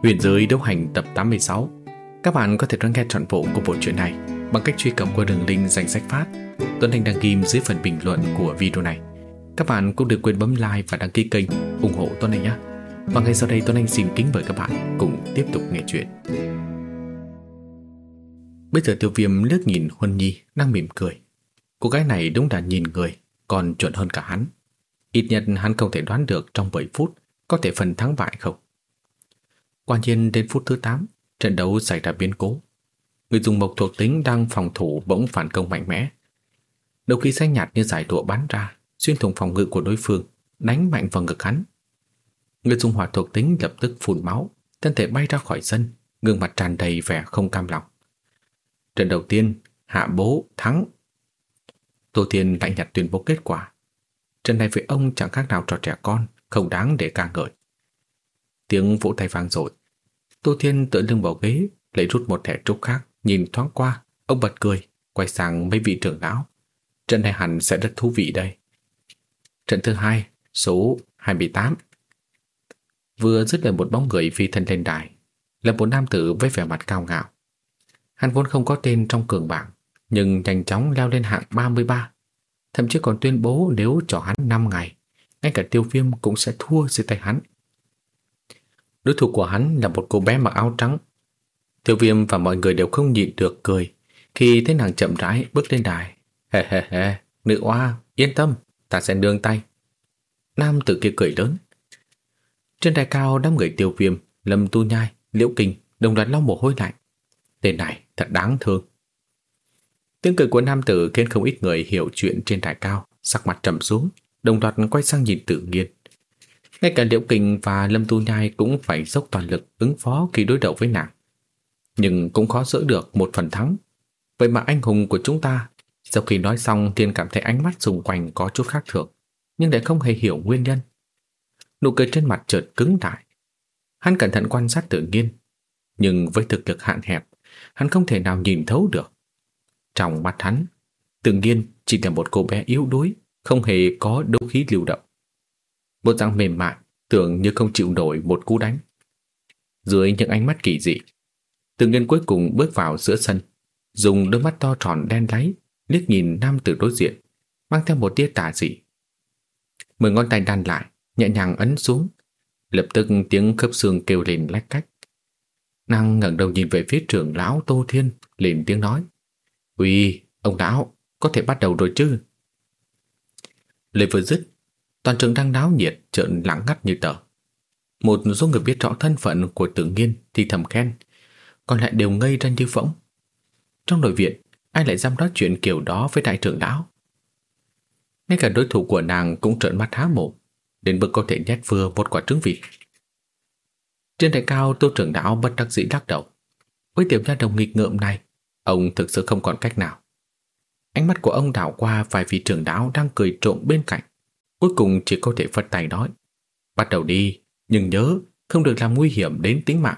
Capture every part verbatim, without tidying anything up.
Huyền giới đấu hành tập tám mươi sáu. Các bạn có thể đón nghe trọn bộ của bộ truyện này bằng cách truy cập qua đường link danh sách phát Tuấn Anh đăng ghim dưới phần bình luận của video này. Các bạn cũng đừng quên bấm like và đăng ký kênh ủng hộ Tuấn Anh nhé. Và ngay sau đây Tuấn Anh xin kính mời các bạn cùng tiếp tục nghe chuyện. Bây giờ Tiêu Viêm liếc nhìn Huân Nhi đang mỉm cười. Cô gái này đúng là nhìn người còn chuẩn hơn cả hắn. Ít nhất hắn không thể đoán được trong bảy phút có thể phần thắng bại không. Quả nhiên đến phút thứ tám, trận đấu xảy ra biến cố. Người dùng mộc thuộc tính đang phòng thủ bỗng phản công mạnh mẽ. Đầu khí xanh nhạt như giải lụa bắn ra, xuyên thủng phòng ngự của đối phương, đánh mạnh vào ngực hắn. Người dùng hỏa thuộc tính lập tức phun máu, thân thể bay ra khỏi sân, gương mặt tràn đầy vẻ không cam lòng. Trận đầu tiên, Hạ Bố thắng. Tô Thiên lạnh nhạt tuyên bố kết quả. Trận này với ông chẳng khác nào trò trẻ con, không đáng để ca ngợi. Tiếng vỗ tay vang dội. Tô Thiên tựa lưng vào ghế, lấy rút một thẻ trúc khác, nhìn thoáng qua, ông bật cười, quay sang mấy vị trưởng lão. Trận này hẳn sẽ rất thú vị đây. Trận thứ hai, số hai mươi tám. Vừa dứt lời một bóng người phi thân lên đài, là một nam tử với vẻ mặt cao ngạo. Hắn vốn không có tên trong cường bảng, nhưng nhanh chóng leo lên hạng ba mươi ba, thậm chí còn tuyên bố nếu cho hắn năm ngày, ngay cả Tiêu Viêm cũng sẽ thua dưới tay hắn. Đối thủ của hắn là một cô bé mặc áo trắng. Tiêu Viêm và mọi người đều không nhịn được cười khi thấy nàng chậm rãi bước lên đài. Hề hề hề, nữ oa, yên tâm, ta sẽ nương tay. Nam tử kia cười lớn. Trên đài cao, đám người Tiêu Viêm, Lâm Tu Nhai, Liễu Kình đồng loạt lau mồ hôi lạnh. Tên này thật đáng thương. Tiếng cười của nam tử khiến không ít người hiểu chuyện trên đài cao, sắc mặt trầm xuống, đồng loạt quay sang nhìn Tự Nghiên. Ngay cả Liễu Kình và Lâm Tu Nhai cũng phải dốc toàn lực ứng phó khi đối đầu với nàng. Nhưng cũng khó giữ được một phần thắng. Vậy mà anh hùng của chúng ta, sau khi nói xong Thiên cảm thấy ánh mắt xung quanh có chút khác thường, nhưng lại không hề hiểu nguyên nhân. Nụ cười trên mặt chợt cứng lại. Hắn cẩn thận quan sát Tự Nghiên, nhưng với thực lực hạn hẹp, hắn không thể nào nhìn thấu được. Trong mắt hắn, Tự Nghiên chỉ là một cô bé yếu đuối, không hề có đấu khí lưu động. Bộ dạng mềm mại, tưởng như không chịu nổi một cú đánh. Dưới những ánh mắt kỳ dị, Tự Nghiên cuối cùng bước vào giữa sân, dùng đôi mắt to tròn đen láy liếc nhìn nam tử đối diện, mang theo một tia tà dị. Mười ngón tay đan lại, nhẹ nhàng ấn xuống, lập tức tiếng khớp xương kêu lên lách cách. Nàng ngẩng đầu nhìn về phía trưởng lão Tô Thiên, lên tiếng nói: "Uy, ông lão, có thể bắt đầu rồi chứ?" Lời vừa dứt, toàn trường đang náo nhiệt chợt lặng ngắt như tờ. Một số người biết rõ thân phận của Tự Nghiên thì thầm khen, còn lại đều ngây ra như phỗng. Trong nội viện, ai lại dám nói chuyện kiểu đó với đại trưởng lão? Ngay cả đối thủ của nàng cũng trợn mắt há mồm, đến mức có thể nhét vừa một quả trứng vịt. Trên đài cao, Tô trưởng lão bất đắc dĩ lắc đầu. Với tiểu nha đầu nghịch ngợm này, ông thực sự không còn cách nào. Ánh mắt của ông đảo qua vài vị trưởng lão đang cười trộm bên cạnh, cuối cùng chỉ có thể phất tay nói: "Bắt đầu đi, nhưng nhớ không được làm nguy hiểm đến tính mạng."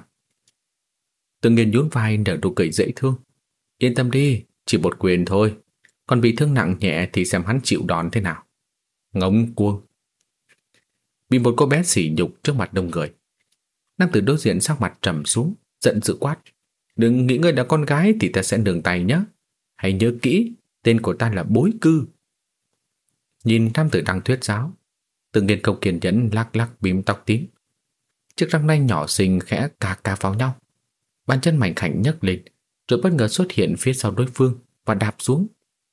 Tự Nghiên nhún vai nở nụ cười dễ thương. "Yên tâm đi, chỉ một quyền thôi, còn bị thương nặng nhẹ thì xem hắn chịu đòn thế nào." Ngông cuồng. Bị một cô bé sỉ nhục trước mặt đông người, nam tử đối diện sắc mặt trầm xuống, giận dữ quát: "Đừng nghĩ ngươi là con gái thì ta sẽ nương tay nhé. Hãy nhớ kỹ, tên của ta là Bối Cư." Nhìn nam tử đang thuyết giáo, Tự Nghiên không kiên nhẫn lắc lắc bím tóc tím. Chiếc răng nanh nhỏ xinh khẽ cà cà vào nhau, bàn chân mảnh khảnh nhấc lên, rồi bất ngờ xuất hiện phía sau đối phương và đạp xuống.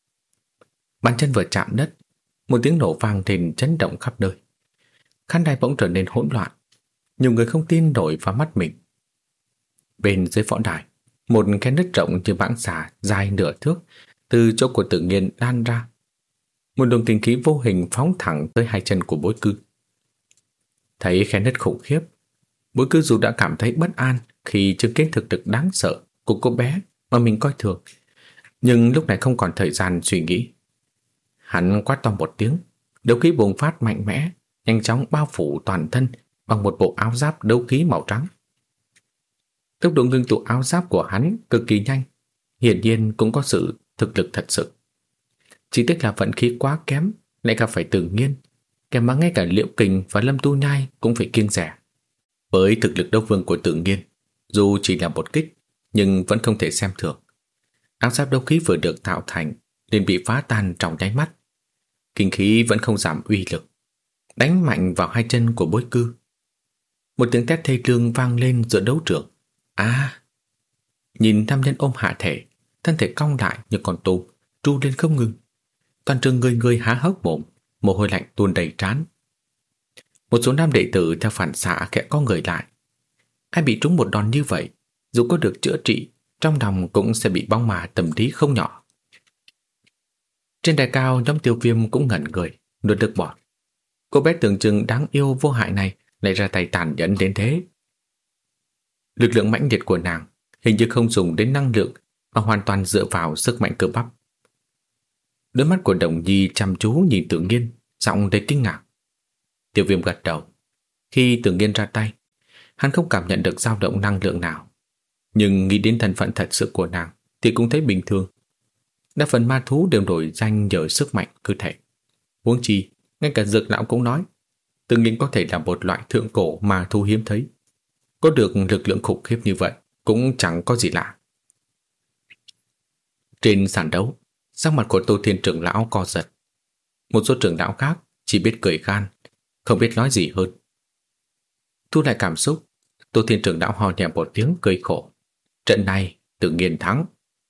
Bàn chân vừa chạm đất, một tiếng nổ vang lên chấn động khắp nơi. Khán đài bỗng trở nên hỗn loạn, nhiều người không tin nổi vào mắt mình. Bên dưới võ đài, một khe nứt rộng như mãng xà dài nửa thước từ chỗ của Tự Nghiên lan ra. Một luồng tinh khí vô hình phóng thẳng tới hai chân của Bối Cư. Thấy khe nứt khủng khiếp, Bối Cư dù đã cảm thấy bất an khi chứng kiến thực lực đáng sợ của cô bé mà mình coi thường, nhưng lúc này không còn thời gian suy nghĩ. Hắn quát to một tiếng, đấu khí bùng phát mạnh mẽ, nhanh chóng bao phủ toàn thân bằng một bộ áo giáp đấu khí màu trắng. Tốc độ ngưng tụ áo giáp của hắn cực kỳ nhanh, hiển nhiên cũng có sự thực lực thật sự. Chỉ tiếc là vận khí quá kém, lại gặp phải Tự Nghiên, kèm mà ngay cả Liễu Kình và Lâm Tu Nhai cũng phải kiêng dè. Với thực lực đấu vương của Tự Nghiên, dù chỉ là một kích, nhưng vẫn không thể xem thường. Áo giáp đấu khí vừa được tạo thành nên bị phá tan trong nháy mắt. Kinh khí vẫn không giảm uy lực, đánh mạnh vào hai chân của Bối Cư. Một tiếng thét thê lương vang lên giữa đấu trường. À! Nhìn nam nhân ôm hạ thể, thân thể cong lại như con tôm, tru lên không ngừng. Toàn trường người người há hốc mồm, mồ hôi lạnh tuôn đầy trán. Một số nam đệ tử theo phản xạ khẽ co người lại. Ai bị trúng một đòn như vậy, dù có được chữa trị, trong lòng cũng sẽ bị bóng ma tâm lý không nhỏ. Trên đài cao, nhóm Tiêu Viêm cũng ngẩn người, nuốt nước bọt. Cô bé tưởng chừng đáng yêu vô hại này lại ra tay tàn nhẫn đến thế. Lực lượng mãnh liệt của nàng hình như không dùng đến năng lượng mà hoàn toàn dựa vào sức mạnh cơ bắp. Đôi mắt của Đồng Nhi chăm chú nhìn Tự Nghiên, giọng đầy kinh ngạc. Tiêu Viêm gật đầu. Khi Tự Nghiên ra tay, hắn không cảm nhận được dao động năng lượng nào, nhưng nghĩ đến thân phận thật sự của nàng thì cũng thấy bình thường. Đa phần ma thú đều nổi danh nhờ sức mạnh cơ thể. Huống chi, ngay cả Dược Lão cũng nói, Tự Nghiên có thể là một loại thượng cổ ma thú hiếm thấy. Có được lực lượng khủng khiếp như vậy cũng chẳng có gì lạ. Trên sàn đấu, sắc mặt của Tô Thiên trưởng lão co giật. Một số trưởng lão khác chỉ biết cười khan, không biết nói gì hơn. Thu lại cảm xúc, Tô Thiên trưởng lão ho nhẹ một tiếng cười khổ. Trận này Tự Nghiên thắng.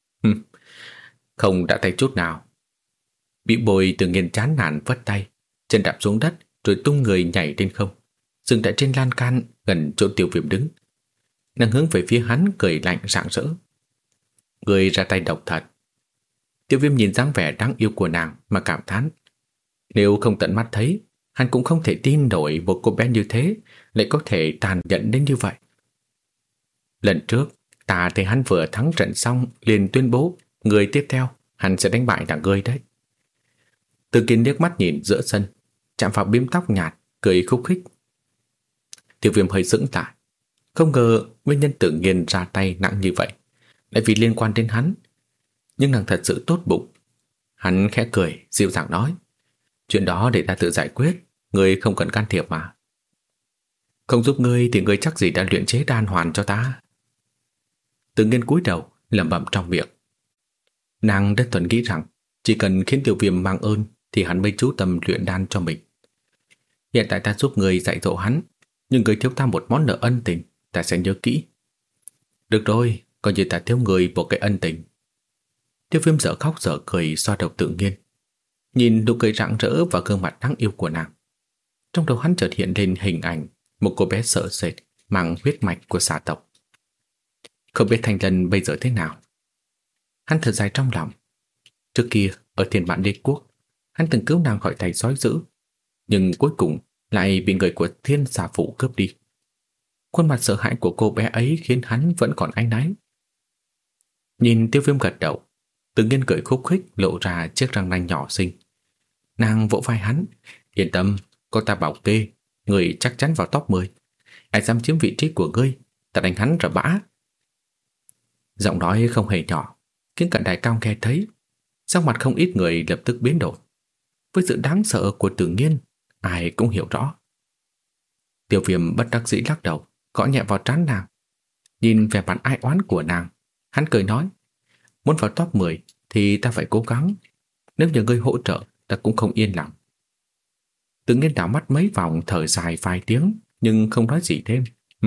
Không đã tay chút nào. Bị Bồi Tự Nghiên chán nản vất tay, chân đạp xuống đất rồi tung người nhảy lên không, dừng tại trên lan can gần chỗ Tiêu Viêm đứng. Nàng hướng về phía hắn cười lạnh rạng rỡ. Người ra tay độc thật. Tiêu Viêm nhìn dáng vẻ đáng yêu của nàng mà cảm thán. Nếu không tận mắt thấy, hắn cũng không thể tin nổi một cô bé như thế lại có thể tàn nhẫn đến như vậy. Lần trước, ta thấy hắn vừa thắng trận xong liền tuyên bố người tiếp theo hắn sẽ đánh bại là ngươi đấy. Từ Kiên liếc mắt nhìn giữa sân, chạm vào bím tóc nhạt, cười khúc khích. Tiêu Viêm hơi sững lại, không ngờ nguyên nhân Tự Nghiên ra tay nặng như vậy lại vì liên quan đến hắn. Nhưng nàng thật sự tốt bụng. Hắn khẽ cười, dịu dàng nói, chuyện đó để ta tự giải quyết, ngươi không cần can thiệp mà. Không giúp ngươi thì ngươi chắc gì đã luyện chế đan hoàn cho ta. Tự Nghiên cúi đầu, lẩm bẩm trong miệng. Nàng đơn thuần nghĩ rằng chỉ cần khiến Tiêu Viêm mang ơn thì hắn mới chú tâm luyện đan cho mình. Hiện tại ta giúp ngươi dạy dỗ hắn, nhưng ngươi thiếu ta một món nợ ân tình, ta sẽ nhớ kỹ. Được rồi, coi như ta thiếu ngươi một cái ân tình. Tiêu Viêm dở khóc dở cười xoa đầu Tự Nghiên, nhìn nụ cười rạng rỡ và gương mặt đáng yêu của nàng. Trong đầu hắn chợt hiện lên hình ảnh một cô bé sợ sệt mang huyết mạch của xà tộc. Không biết Thanh Lân bây giờ thế nào. Hắn thở dài trong lòng. Trước kia ở Thiên Bản Đế Quốc, hắn từng cứu nàng khỏi tay sói dữ, nhưng cuối cùng lại bị người của Thiên Xà Phụ cướp đi. Khuôn mặt sợ hãi của cô bé ấy khiến hắn vẫn còn áy náy. Nhìn Tiêu Viêm gật đầu, Tự Nghiên cười khúc khích lộ ra chiếc răng nanh nhỏ xinh. Nàng vỗ vai hắn, yên tâm, có ta bảo kê, người chắc chắn vào top mười. Ai dám chiếm vị trí của ngươi, ta đánh hắn ra bã. Giọng nói không hề nhỏ, khiến cả đài cao nghe thấy. Sắc mặt không ít người lập tức biến đổi. Với sự đáng sợ của Tự Nghiên, ai cũng hiểu rõ. Tiêu Viêm bất đắc dĩ lắc đầu, gõ nhẹ vào trán nàng. Nhìn vẻ mặt ai oán của nàng, hắn cười nói, muốn vào top mười thì ta phải cố gắng. Nếu nhờ ngươi hỗ trợ, ta cũng không yên lòng. Tự Nghiên đảo mắt mấy vòng, thở dài vài tiếng, nhưng không nói gì thêm.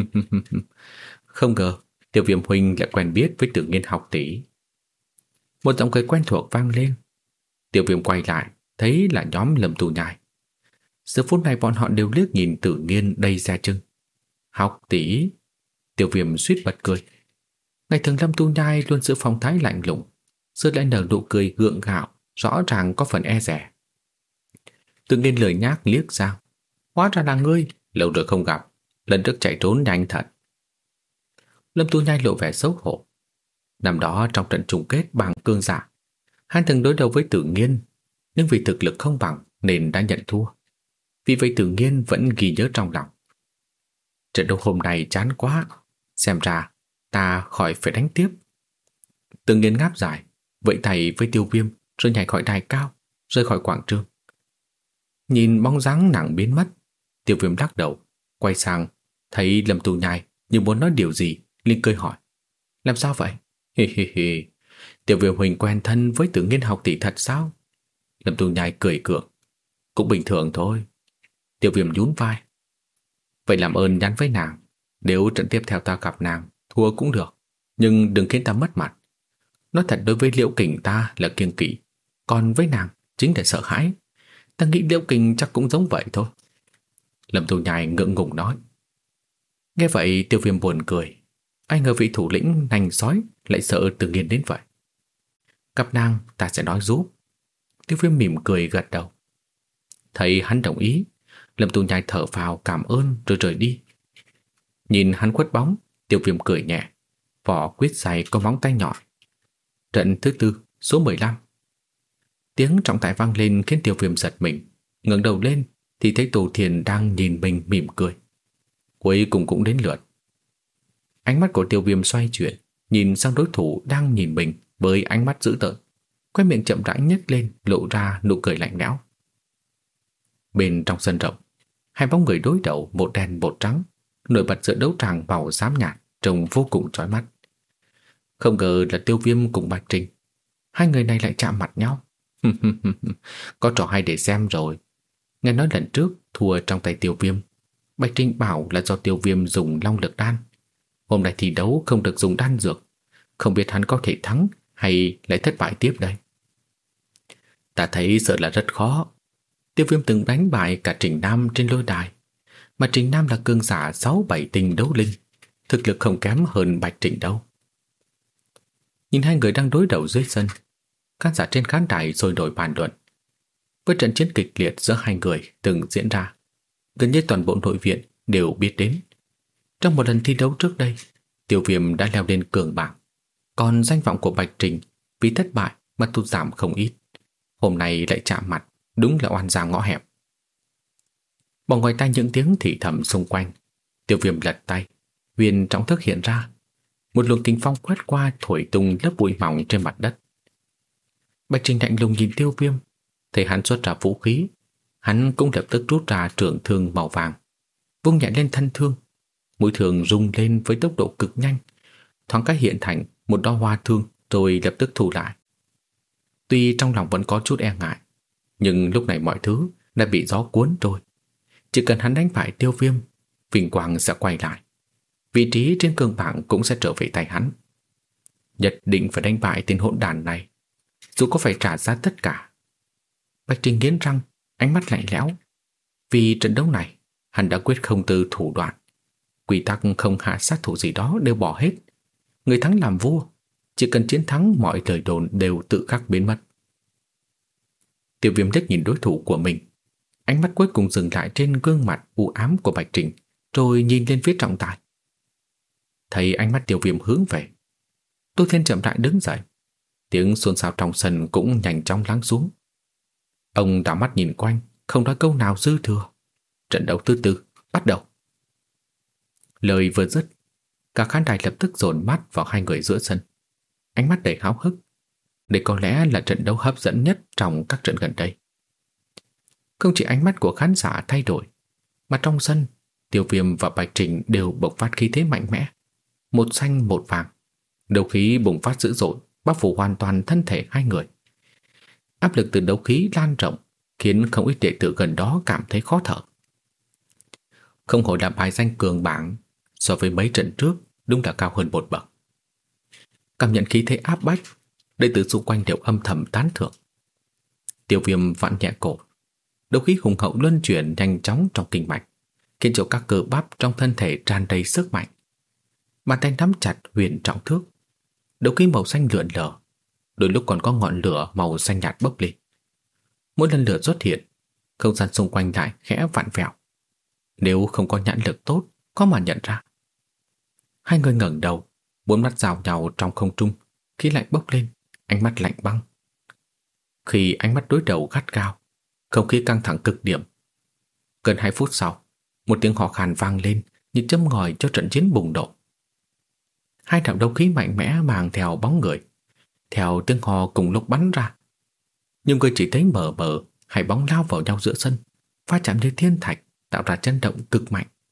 Không ngờ Tiêu Viêm huynh lại quen biết với Tự Nghiên học tỷ. Một giọng cười quen thuộc vang lên. Tiêu Viêm quay lại, thấy là nhóm Lâm Tu Nhai. Giờ phút này bọn họ đều liếc nhìn Tự Nghiên đầy dè chừng. Học tỷ? Tiêu Viêm suýt bật cười. Ngày thường Lâm Tu Nhai luôn giữ phong thái lạnh lùng, giờ lại nở nụ cười gượng gạo, rõ ràng có phần e dè. Tự Nghiên lười nhác liếc sang. Hóa ra là ngươi, lâu rồi không gặp, lần trước chạy trốn nhanh thật. Lâm Tu Nhai lộ vẻ xấu hổ. Năm đó trong trận chung kết bằng cương giả, hắn từng đối đầu với Tự Nghiên, nhưng vì thực lực không bằng nên đã nhận thua. Vì vậy Tự Nghiên vẫn ghi nhớ trong lòng. Trận đấu hôm nay chán quá, xem ra ta khỏi phải đánh tiếp. Tự Nghiên ngáp dài, vẫy tay với Tiêu Viêm rồi nhảy khỏi đài cao, rời khỏi quảng trường. Nhìn bóng dáng nàng biến mất, Tiêu Viêm lắc đầu, quay sang Thấy Lâm Tu Nhai như muốn nói điều gì, liền cười hỏi: Làm sao vậy? Hi hi hi, Tiểu Viêm huynh quen thân với Tử Nghiên học tỷ thật sao? Lâm Tu Nhai cười cợt: Cũng bình thường thôi. Tiểu Viêm nhún vai: Vậy làm ơn nhắn với nàng, nếu trận tiếp theo ta gặp nàng thua cũng được, nhưng đừng khiến ta mất mặt. Nói thật, đối với Liễu Kình ta là kiêng kỵ, còn với nàng chính là sợ hãi. Ta nghĩ Liễu Kình chắc cũng giống vậy thôi. Lâm Tu Nhai ngượng ngùng nói. Nghe vậy Tiêu Viêm buồn cười. Ai ngờ vị thủ lĩnh nành sói lại sợ Tử Nghiên đến vậy. Gặp nàng ta sẽ nói giúp. Tiêu Viêm mỉm cười gật đầu. Thấy hắn đồng ý, Lâm Tu Nhai thở phào cảm ơn rồi rời đi. Nhìn hắn khuất bóng, Tiêu Viêm cười nhẹ. Vỏ quyết giày có móng tay nhọn. Trận thứ tư, số mười lăm. Tiếng trọng tài vang lên khiến Tiêu Viêm giật mình. Ngẩng đầu lên thì thấy Tô Thiền đang nhìn mình mỉm cười. Cuối cùng cũng đến lượt. Ánh mắt của Tiêu Viêm xoay chuyển, nhìn sang đối thủ đang nhìn mình với ánh mắt dữ tợn. Khóe miệng chậm rãi nhếch lên, lộ ra nụ cười lạnh lẽo. Bên trong sân rộng, hai bóng người đối đầu, một đen một trắng, nổi bật giữa đấu tràng màu xám nhạt, trông vô cùng chói mắt. Không ngờ là Tiêu Viêm cùng Bạch Trình, hai người này lại chạm mặt nhau. Có trò hay để xem rồi. Nghe nói lần trước thua trong tay Tiêu Viêm, Bạch Trình bảo là do Tiêu Viêm dùng long lực đan. Hôm nay thi đấu không được dùng đan dược, không biết hắn có thể thắng hay lại thất bại tiếp đây. Ta thấy sợ là rất khó. Tiêu Viêm từng đánh bại cả Trình Nam trên lôi đài, mà Trình Nam là cường giả sáu bảy tinh đấu linh, thực lực không kém hơn Bạch Trình đâu. Nhìn hai người đang đối đầu dưới sân, khán giả trên khán đài sôi nổi bàn luận. Với trận chiến kịch liệt giữa hai người từng diễn ra, gần như toàn bộ nội viện đều biết đến. Trong một lần thi đấu trước đây, Tiêu Viêm đã leo lên cường bảng, còn danh vọng của Bạch Trình vì thất bại mà tụt giảm không ít. Hôm nay lại chạm mặt, đúng là oan gia ngõ hẹp. Bỏ ngoài tai những tiếng thì thầm xung quanh, Tiêu Viêm lật tay, huyền trọng thức hiện ra. Một luồng kinh phong quét qua, thổi tung lớp bụi mỏng trên mặt đất. Bạch Trình lạnh lùng nhìn Tiêu Viêm, thấy hắn xuất ra vũ khí, hắn cũng lập tức rút ra trường thương màu vàng, vung nhẹ lên thân thương. Mũi thương rung lên với tốc độ cực nhanh, thoáng cái hiện thành một đóa hoa thương rồi lập tức thu lại. Tuy trong lòng vẫn có chút e ngại, nhưng lúc này mọi thứ đã bị gió cuốn trôi. Chỉ cần hắn đánh bại Tiêu Viêm, vinh quang sẽ quay lại, vị trí trên cường bảng cũng sẽ trở về tay hắn. Nhất định phải đánh bại tên hỗn đản này, dù có phải trả giá tất cả. Bạch Trình nghiến răng, ánh mắt lạnh lẽo. Vì trận đấu này, hắn đã quyết không từ thủ đoạn. Quy tắc không hạ sát thủ gì đó đều bỏ hết. Người thắng làm vua, chỉ cần chiến thắng mọi lời đồn đều tự khắc biến mất. Tiêu Viêm liếc nhìn đối thủ của mình, ánh mắt cuối cùng dừng lại trên gương mặt u ám của Bạch Trình, rồi nhìn lên phía trọng tài. Thấy ánh mắt Tiêu Viêm hướng về, Tô Thiên chậm rãi đứng dậy. Tiếng xôn xao trong sân cũng nhanh chóng lắng xuống. Ông đảo mắt nhìn quanh, không nói câu nào dư thừa. Trận đấu thứ tư bắt đầu. Lời vừa dứt, cả khán đài lập tức dồn mắt vào hai người giữa sân, ánh mắt đầy háo hức. Đây có lẽ là trận đấu hấp dẫn nhất trong các trận gần đây. Không chỉ ánh mắt của khán giả thay đổi, mà trong sân, Tiêu Viêm và Bạch Trình đều bộc phát khí thế mạnh mẽ. Một xanh một vàng, đấu khí bùng phát dữ dội, bao phủ hoàn toàn thân thể hai người. Áp lực từ đấu khí lan rộng khiến không ít đệ tử gần đó cảm thấy khó thở. Không hổ là bài danh cường bảng, so với mấy trận trước đúng là cao hơn một bậc. Cảm nhận khí thế áp bách, đệ tử xung quanh đều âm thầm tán thưởng. Tiêu Viêm vặn nhẹ cổ, đấu khí hùng hậu luân chuyển nhanh chóng trong kinh mạch, khiến cho các cơ bắp trong thân thể tràn đầy sức mạnh. Bàn tay nắm chặt huyền trọng thước, đấu khí màu xanh lượn lờ, đôi lúc còn có ngọn lửa màu xanh nhạt bốc lên. Mỗi lần lửa xuất hiện, không gian xung quanh lại khẽ vặn vẹo. Nếu không có nhãn lực tốt, có mà nhận ra. Hai người ngẩng đầu, bốn mắt giao nhau trong không trung, khí lạnh bốc lên, ánh mắt lạnh băng. Khi ánh mắt đối đầu gắt gao, không khí căng thẳng cực điểm. Gần hai phút sau, một tiếng hò khan vang lên như châm ngòi cho trận chiến bùng nổ. Hai đạo đấu khí mạnh mẽ mang theo bóng người, theo tiếng hò cùng lúc bắn ra. Nhưng người chỉ thấy mờ mờ hai bóng lao vào nhau giữa sân, va chạm như thiên thạch, tạo ra chấn động cực mạnh.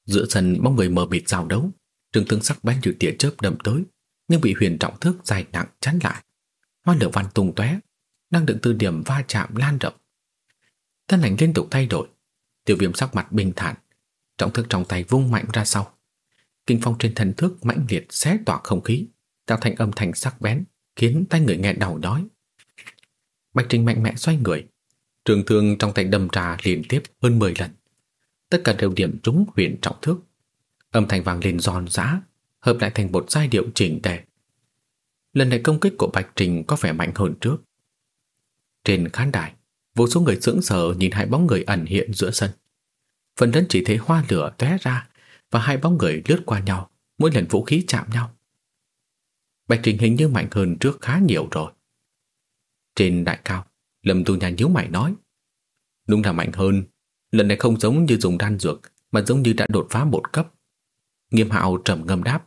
Giữa sân bóng người mờ mịt giao đấu, trường thương sắc bén như tia chớp đâm tới, nhưng bị Huyền Trọng Thước dài nặng chắn lại. Hoa lửa vằn tung tóe, năng lượng từ điểm va chạm lan rộng. Thân ảnh liên tục thay đổi, Tiêu Viêm sắc mặt bình thản, trọng thức trong tay vung mạnh ra sau. Kinh phong trên thân thước mãnh liệt xé toạc không khí, tạo thành âm thanh sắc bén, khiến tai người nghe đau nhói. Bạch Trình mạnh mẽ xoay người, trường thương trong tay đâm ra liên tiếp hơn mười lần. Tất cả đều điểm trúng Huyền Trọng Thước. Âm thanh vang lên giòn giã, hợp lại thành một giai điệu chỉnh tề. Lần này công kích của Bạch Trình có vẻ mạnh hơn trước. Trên khán đài, vô số người sững sờ nhìn hai bóng người ẩn hiện giữa sân. Phần lớn chỉ thấy hoa lửa tóe ra và hai bóng người lướt qua nhau mỗi lần vũ khí chạm nhau. Bạch Trình hình như mạnh hơn trước khá nhiều rồi. Trên đại cao, Lâm Tu Nha nhíu mày nói: đúng là mạnh hơn, lần này không giống như dùng đan dược mà giống như đã đột phá một cấp. Nghiêm Hạo trầm ngâm đáp: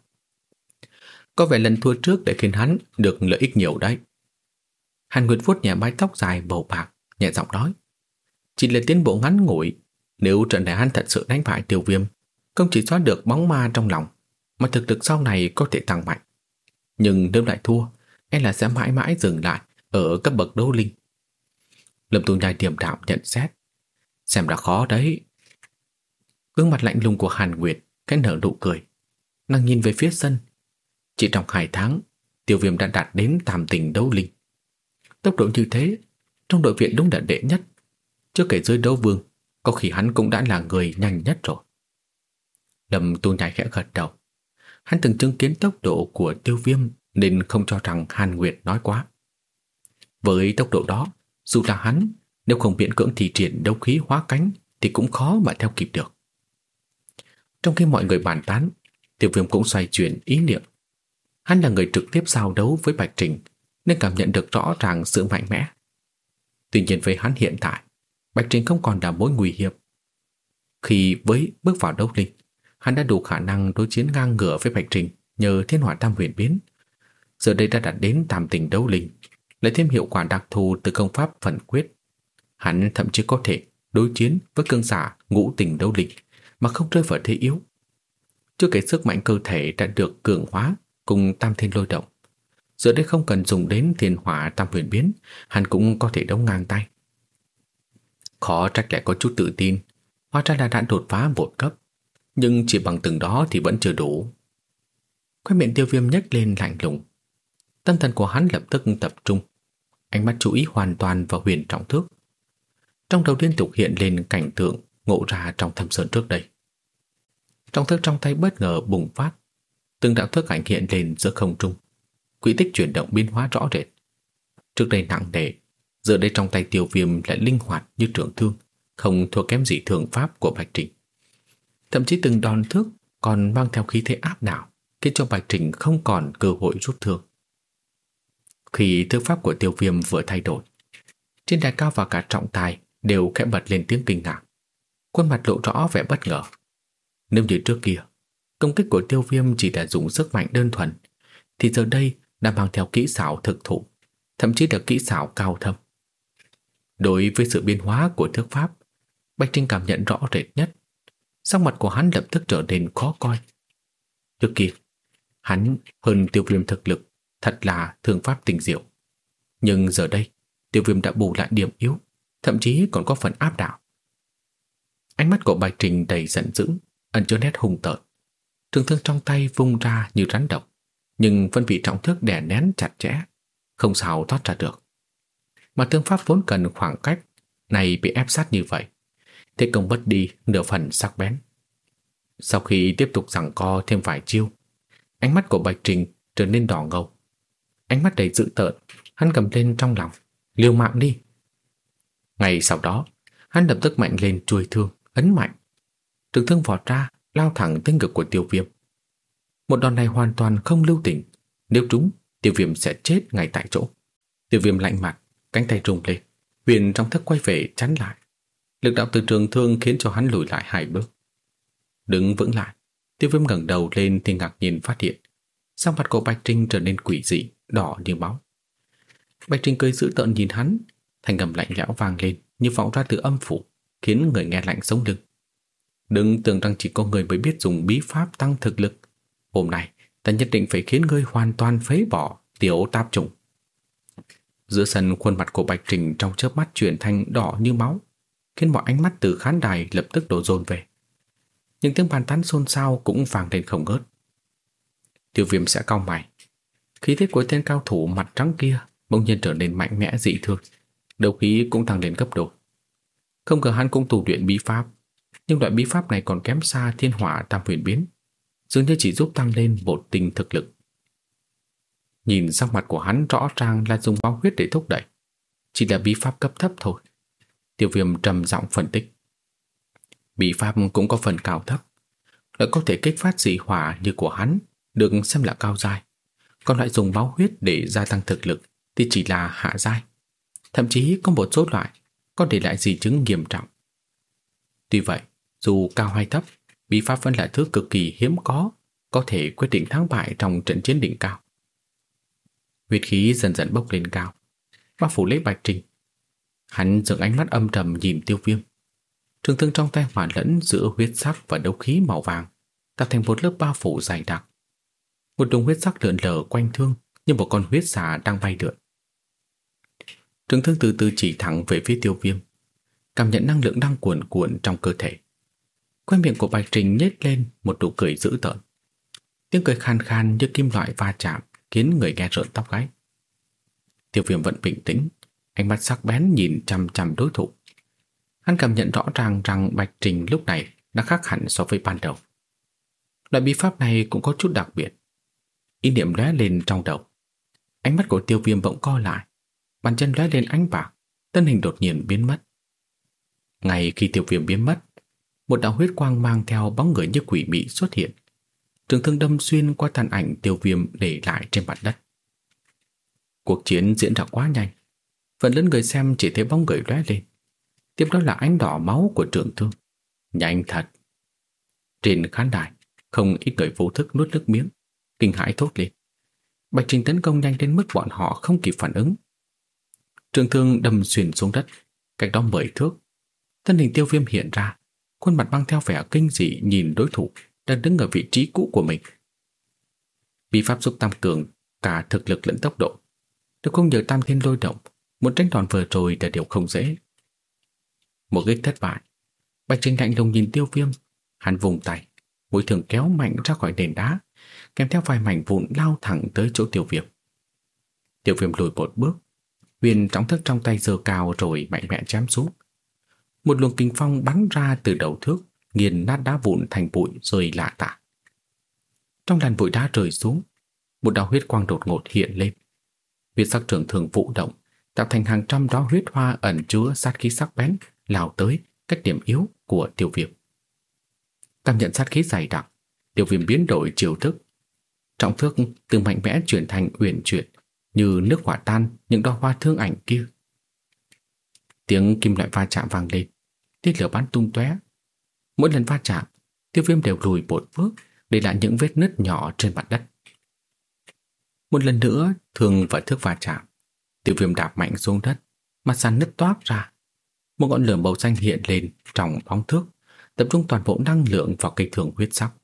có vẻ lần thua trước để khiến hắn được lợi ích nhiều đấy. Hàn Nguyệt vuốt nhẹ mái tóc dài bầu bạc, nhẹ giọng nói: chỉ là tiến bộ ngắn ngủi, nếu trận này hắn thật sự đánh bại Tiêu Viêm, không chỉ xóa được bóng ma trong lòng, mà thực lực sau này có thể tăng mạnh. Nhưng nếu lại thua, e là sẽ mãi mãi dừng lại ở cấp bậc đấu linh. Lâm Tu Nhai điềm đạm nhận xét: xem ra khó đấy. Gương mặt lạnh lùng của Hàn Nguyệt khẽ nở nụ cười. Nàng nhìn về phía sân. Chỉ trong hai tháng, Tiêu Viêm đã đạt đến tam tình đấu linh. Tốc độ như thế, trong đội viện đúng là đệ nhất. Chưa kể dưới đấu vương, có khi hắn cũng đã là người nhanh nhất rồi. Lâm Tu Nhai khẽ gật đầu. Hắn từng chứng kiến tốc độ của Tiêu Viêm nên không cho rằng Hàn Nguyệt nói quá. Với tốc độ đó, dù là hắn, nếu không miễn cưỡng thi triển đấu khí hóa cánh thì cũng khó mà theo kịp được. Trong khi mọi người bàn tán, Tiêu Viêm cũng xoay chuyển ý niệm. Hắn là người trực tiếp giao đấu với Bạch Trình nên cảm nhận được rõ ràng sự mạnh mẽ. Tuy nhiên với hắn hiện tại, Bạch Trình không còn là mối nguy hiểm. Khi với bước vào đấu linh, hắn đã đủ khả năng đối chiến ngang ngửa với Bạch Trình nhờ Thiên Hỏa Tam Huyền Biến. Giờ đây đã đạt đến tam tình đấu linh, lại thêm hiệu quả đặc thù từ công pháp phần quyết. Hắn thậm chí có thể đối chiến với cường giả ngũ tình đấu linh mà không rơi vào thế yếu. Chưa kể sức mạnh cơ thể đã được cường hóa cùng tam thiên lôi động. Giờ đây không cần dùng đến Thiên Hỏa Tam Huyền Biến, hắn cũng có thể đấu ngang tay. Khó trách lại có chút tự tin, hóa ra là đã đột phá một cấp, nhưng chỉ bằng từng đó thì vẫn chưa đủ. Khóe miệng Tiêu Viêm nhếch lên lạnh lùng. Tâm thần của hắn lập tức tập trung, ánh mắt chú ý hoàn toàn vào Huyền Trọng Thước. Trong đầu liên tục hiện lên cảnh tượng ngộ ra trong thâm sơn trước đây. Trọng thức trong tay bất ngờ bùng phát, từng đạo thức ảnh hiện lên giữa không trung, quỹ tích chuyển động biến hóa rõ rệt. Trước đây nặng nề, giờ đây trong tay Tiêu Viêm lại linh hoạt như trường thương, không thua kém gì thường pháp của Bạch Trình. Thậm chí từng đòn thước còn mang theo khí thế áp đảo, khiến cho Bạch Trình không còn cơ hội rút thương. Khi thương pháp của Tiêu Viêm vừa thay đổi, trên đài cao và cả trọng tài đều khẽ bật lên tiếng kinh ngạc, khuôn mặt lộ rõ vẻ bất ngờ. Nếu như trước kia, công kích của Tiêu Viêm chỉ là dùng sức mạnh đơn thuần, thì giờ đây đã mang theo kỹ xảo thực thụ, thậm chí là kỹ xảo cao thâm. Đối với sự biến hóa của thước pháp, Bạch Trình cảm nhận rõ rệt nhất. Sắc mặt của hắn lập tức trở nên khó coi. Trước kia, hắn hơn Tiêu Viêm thực lực, thật là thương pháp tinh diệu. Nhưng giờ đây, Tiêu Viêm đã bù lại điểm yếu, thậm chí còn có phần áp đảo. Ánh mắt của Bạch Trình đầy giận dữ, ẩn chứa nét hung tợn. Trường thương trong tay vung ra như rắn độc, nhưng vẫn bị trọng thước đè nén chặt chẽ, không sao thoát ra được. Mà thương pháp vốn cần khoảng cách này bị ép sát như vậy, thế công mất đi nửa phần sắc bén. Sau khi tiếp tục giằng co thêm vài chiêu, ánh mắt của Bạch Trình trở nên đỏ ngầu. Ánh mắt đầy dữ tợn, hắn cầm lên trong lòng: liều mạng đi. Ngay sau đó, hắn lập tức mạnh lên chuôi thương, ấn mạnh. Trường thương vọt ra, lao thẳng tới ngực của Tiêu Viêm. Một đòn này hoàn toàn không lưu tình, nếu trúng, Tiêu Viêm sẽ chết ngay tại chỗ. Tiêu Viêm lạnh mặt, cánh tay rung lên, Huyền trong thức quay về chắn lại. Lực đạo từ trường thương khiến cho hắn lùi lại hai bước. Đứng vững lại, Tiêu Viêm ngẩng đầu lên thì ngạc nhiên phát hiện sắc mặt của Bạch Trình trở nên quỷ dị, đỏ như máu. Bạch Trình cười dữ tợn nhìn hắn, thanh âm lạnh lẽo vang lên như vọng ra từ âm phủ, khiến người nghe lạnh sống lưng. Đừng tưởng rằng chỉ có người mới biết dùng bí pháp tăng thực lực. Hôm nay ta nhất định phải khiến ngươi hoàn toàn phế bỏ tiểu tạp chủng. Giữa sân, khuôn mặt của Bạch Trình trong chớp mắt chuyển thành đỏ như máu, khiến mọi ánh mắt từ khán đài lập tức đổ dồn về. Những tiếng bàn tán xôn xao cũng vang lên không ngớt. Tiêu Viêm sẽ cau mày. Khí thế của tên cao thủ mặt trắng kia bỗng nhiên trở nên mạnh mẽ dị thường, đấu khí cũng tăng lên gấp đôi. Không ngờ hắn cũng tu luyện bí pháp, nhưng loại bí pháp này còn kém xa Thiên Hỏa Tam Huyền Biến, dường như chỉ giúp tăng lên một tinh thực lực. Nhìn sắc mặt của hắn rõ ràng là dùng máu huyết để thúc đẩy, chỉ là bí pháp cấp thấp thôi. Tiêu Viêm trầm giọng phân tích. Bí pháp cũng có phần cao thấp, lại có thể kích phát dị hỏa như của hắn được xem là cao giai, còn loại dùng máu huyết để gia tăng thực lực thì chỉ là hạ giai. Thậm chí có một số loại có để lại di chứng nghiêm trọng. Tuy vậy, dù cao hay thấp, bí pháp vẫn là thứ cực kỳ hiếm có, có thể quyết định thắng bại trong trận chiến đỉnh cao. Huyết khí dần dần bốc lên cao, bao phủ lấy Bạch Trình. Hắn dừng ánh mắt âm trầm nhìn Tiêu Viêm. Trường thương trong tay hòa lẫn giữa huyết sắc và đấu khí màu vàng, tạo thành một lớp bao phủ dày đặc. Một đống huyết sắc lượn lờ quanh thương như một con huyết xà đang bay lượn. Trường thương từ từ chỉ thẳng về phía Tiêu Viêm, cảm nhận năng lượng đang cuồn cuộn trong cơ thể. Khóe miệng của Bạch Trình nhếch lên một nụ cười dữ tợn. Tiếng cười khan khan như kim loại va chạm khiến người nghe rợn tóc gáy. Tiêu Viêm vẫn bình tĩnh, ánh mắt sắc bén nhìn chằm chằm đối thủ. Hắn cảm nhận rõ ràng rằng Bạch Trình lúc này đã khác hẳn so với ban đầu. Loại bí pháp này cũng có chút đặc biệt. Ý niệm lóe lên trong đầu. Ánh mắt của Tiêu Viêm bỗng co lại, bàn chân lóe lên ánh bạc, thân hình đột nhiên biến mất. Ngay khi Tiêu Viêm biến mất, một đạo huyết quang mang theo bóng người như quỷ mị xuất hiện. Trường thương đâm xuyên qua tàn ảnh Tiêu Viêm để lại trên mặt đất. Cuộc chiến diễn ra quá nhanh, phần lớn người xem chỉ thấy bóng người lóe lên. Tiếp đó là ánh đỏ máu của trường thương. Nhanh thật. Trên khán đài, không ít người vô thức nuốt nước miếng, kinh hãi thốt lên. Bạch Trình tấn công nhanh đến mức bọn họ không kịp phản ứng. Trường thương đâm xuyên xuống đất, cách đó mười thước. Thân hình Tiêu Viêm hiện ra, khuôn mặt mang theo vẻ kinh dị nhìn đối thủ đang đứng ở vị trí cũ của mình. Bí pháp giúp tăng cường cả thực lực lẫn tốc độ. Nếu không nhờ Tam Thiên Lôi Động, một tranh đòn vừa rồi là điều không dễ. Một kích thất bại, Bạch Trình lạnh lùng nhìn Tiêu Viêm. Hắn vùng tay, mũi thương kéo mạnh ra khỏi nền đá, kèm theo vài mảnh vụn lao thẳng tới chỗ Tiêu Viêm. Tiêu Viêm lùi một bước, huyền trọng thức trong tay giơ cao rồi mạnh mẽ chém xuống. Một luồng kinh phong bắn ra từ đầu thước, nghiền nát đá vụn thành bụi rơi lả tả. Trong làn bụi đá rơi xuống, một đạo huyết quang đột ngột hiện lên. Huyết sắc trường thường vũ động, tạo thành hàng trăm đóa huyết hoa ẩn chứa sát khí sắc bén lao tới cách điểm yếu của Tiêu Viêm. Cảm nhận sát khí dày đặc, Tiêu Viêm biến đổi chiêu thức. Trọng thước từ mạnh mẽ chuyển thành uyển chuyển, như nước hỏa tan những đóa hoa thương ảnh kia. Tiếng kim loại va chạm vang lên, tia lửa bắn tung tóe. Mỗi lần va chạm, Tiêu Viêm đều lùi một bước, để lại những vết nứt nhỏ trên mặt đất. Một lần nữa, thương và thước va chạm, Tiêu Viêm đạp mạnh xuống đất, mặt sàn nứt toác ra. Một ngọn lửa màu xanh hiện lên trong bóng thước, tập trung toàn bộ năng lượng vào cây thương huyết sắc.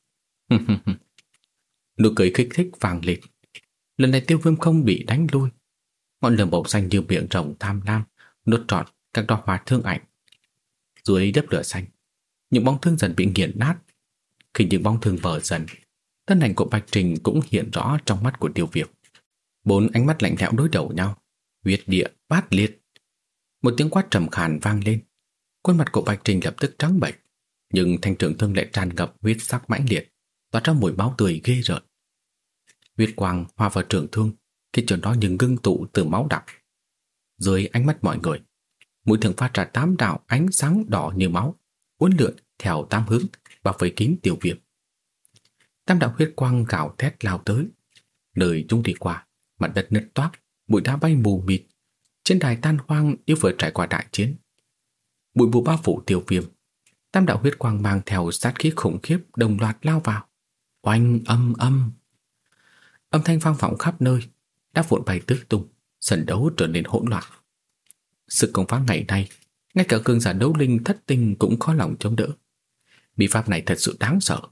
Nụ cười khích thích vang lên. Lần này Tiêu Viêm không bị đánh lui. Ngọn lửa màu xanh như miệng rồng tham lam, nuốt trọn các đóa hoa thương ảnh. Dưới đớp lửa xanh, những bóng thương dần bị nghiền nát. Khi những bóng thương vỡ dần, thân ảnh của Bạch Trình cũng hiện rõ trong mắt của Tiêu Viêm. Bốn ánh mắt lạnh lẽo đối đầu nhau. Huyết địa bát liệt. Một tiếng quát trầm khàn vang lên. Khuôn mặt của Bạch Trình lập tức trắng bệch, nhưng thanh trường thương lại tràn ngập huyết sắc mãnh liệt, toát ra mùi máu tươi ghê rợn. Huyết quang hòa vào trường thương, khi trường đó như ngưng tụ từ máu đặc. Dưới ánh mắt mọi người, mũi thương phát ra tám đạo ánh sáng đỏ như máu, uốn lượn theo tám hướng và vây kín Tiêu Viêm. Tam đạo huyết quang gào thét lao tới. Nơi chúng đi qua, mặt đất nứt toác, bụi đá bay mù mịt. Trên đài tan hoang như vừa trải qua đại chiến. Bụi mù bao phủ Tiêu Viêm. Tam đạo huyết quang mang theo sát khí khủng khiếp đồng loạt lao vào. Oanh âm âm. Âm thanh vang vọng khắp nơi, đá vụn bay tứ tung, sân đấu trở nên hỗn loạn. Sự công phá ngày nay, ngay cả cường giả đấu linh thất tinh cũng khó lòng chống đỡ. Bí pháp này thật sự đáng sợ.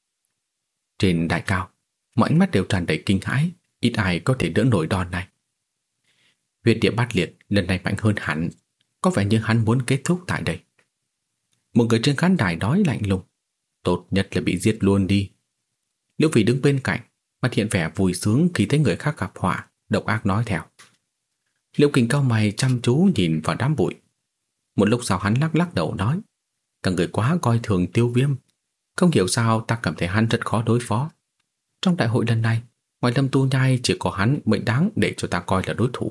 Trên đài cao, mọi ánh mắt đều tràn đầy kinh hãi, ít ai có thể đỡ nổi đòn này. Huyết địa bát liệt lần này mạnh hơn hẳn, có vẻ như hắn muốn kết thúc tại đây. Một người trên khán đài nói lạnh lùng, tốt nhất là bị giết luôn đi. Liễu Phỉ đứng bên cạnh, mặt hiện vẻ vui sướng khi thấy người khác gặp họa, độc ác nói theo. Liễu Kình cau mày chăm chú nhìn vào đám bụi. Một lúc sau hắn lắc lắc đầu nói, các người quá coi thường Tiêu Viêm, không hiểu sao ta cảm thấy hắn rất khó đối phó. Trong đại hội lần này, ngoài Lâm Tu Nhai chỉ có hắn mới đáng để cho ta coi là đối thủ.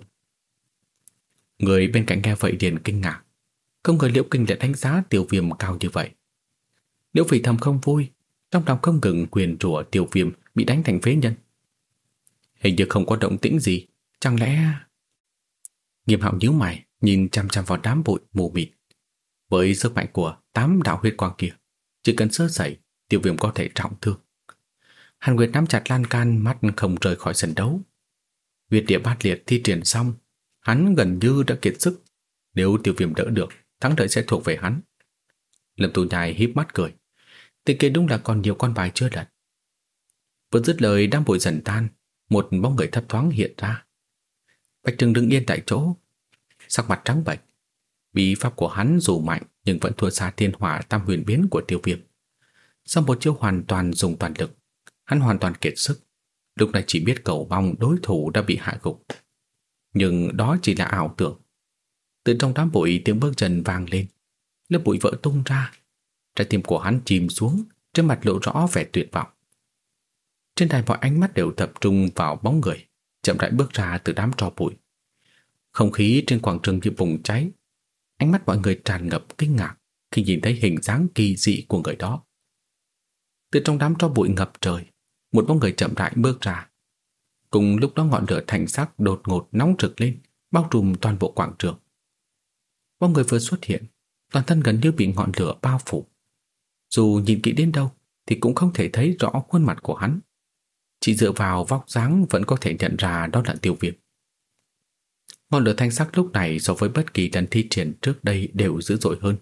Người bên cạnh nghe vậy liền kinh ngạc, không ngờ Liễu Kình lại đánh giá Tiêu Viêm cao như vậy. Liễu Phỉ thầm không vui, trong lòng không ngừng nguyền rủa Tiêu Viêm bị đánh thành phế nhân. Hình như không có động tĩnh gì, chẳng lẽ... Nghiêm Hạo nhíu mày, nhìn chăm chăm vào đám bụi mù mịt. Với sức mạnh của tám đạo huyết quang kia, chỉ cần sơ sẩy, Tiêu Viêm có thể trọng thương. Hàn Nguyệt nắm chặt lan can, mắt không rời khỏi sân đấu. Huyết địa bát liệt thi triển xong, hắn gần như đã kiệt sức. Nếu Tiêu Viêm đỡ được, thắng lợi sẽ thuộc về hắn. Lâm Tu Nhai híp mắt cười, tên kia đúng là còn nhiều con bài chưa lật. Vừa dứt lời, đám bụi dần tan, một bóng người thấp thoáng hiện ra. Bạch Trừng đứng yên tại chỗ, sắc mặt trắng bệch. Bí pháp của hắn dù mạnh nhưng vẫn thua xa thiên hỏa tam huyền biến của Tiêu Viêm. Sau một chiêu hoàn toàn dùng toàn lực, hắn hoàn toàn kiệt sức, lúc này chỉ biết cầu mong đối thủ đã bị hạ gục. Nhưng đó chỉ là ảo tưởng. Từ trong đám bụi tiếng bước chân vang lên, lớp bụi vỡ tung ra, trái tim của hắn chìm xuống, trên mặt lộ rõ vẻ tuyệt vọng. Trên đài mọi ánh mắt đều tập trung vào bóng người chậm rãi bước ra từ đám tro bụi. Không khí trên quảng trường như bùng cháy, ánh mắt mọi người tràn ngập kinh ngạc khi nhìn thấy hình dáng kỳ dị của người đó. Từ trong đám tro bụi ngập trời, một bóng người chậm rãi bước ra. Cùng lúc đó ngọn lửa thành sắc đột ngột nóng rực lên, bao trùm toàn bộ quảng trường. Bóng người vừa xuất hiện, toàn thân gần như bị ngọn lửa bao phủ. Dù nhìn kỹ đến đâu thì cũng không thể thấy rõ khuôn mặt của hắn. Chỉ dựa vào vóc dáng vẫn có thể nhận ra đó là Tiêu Viêm. Ngọn lửa thanh sắc lúc này so với bất kỳ lần thi triển trước đây đều dữ dội hơn.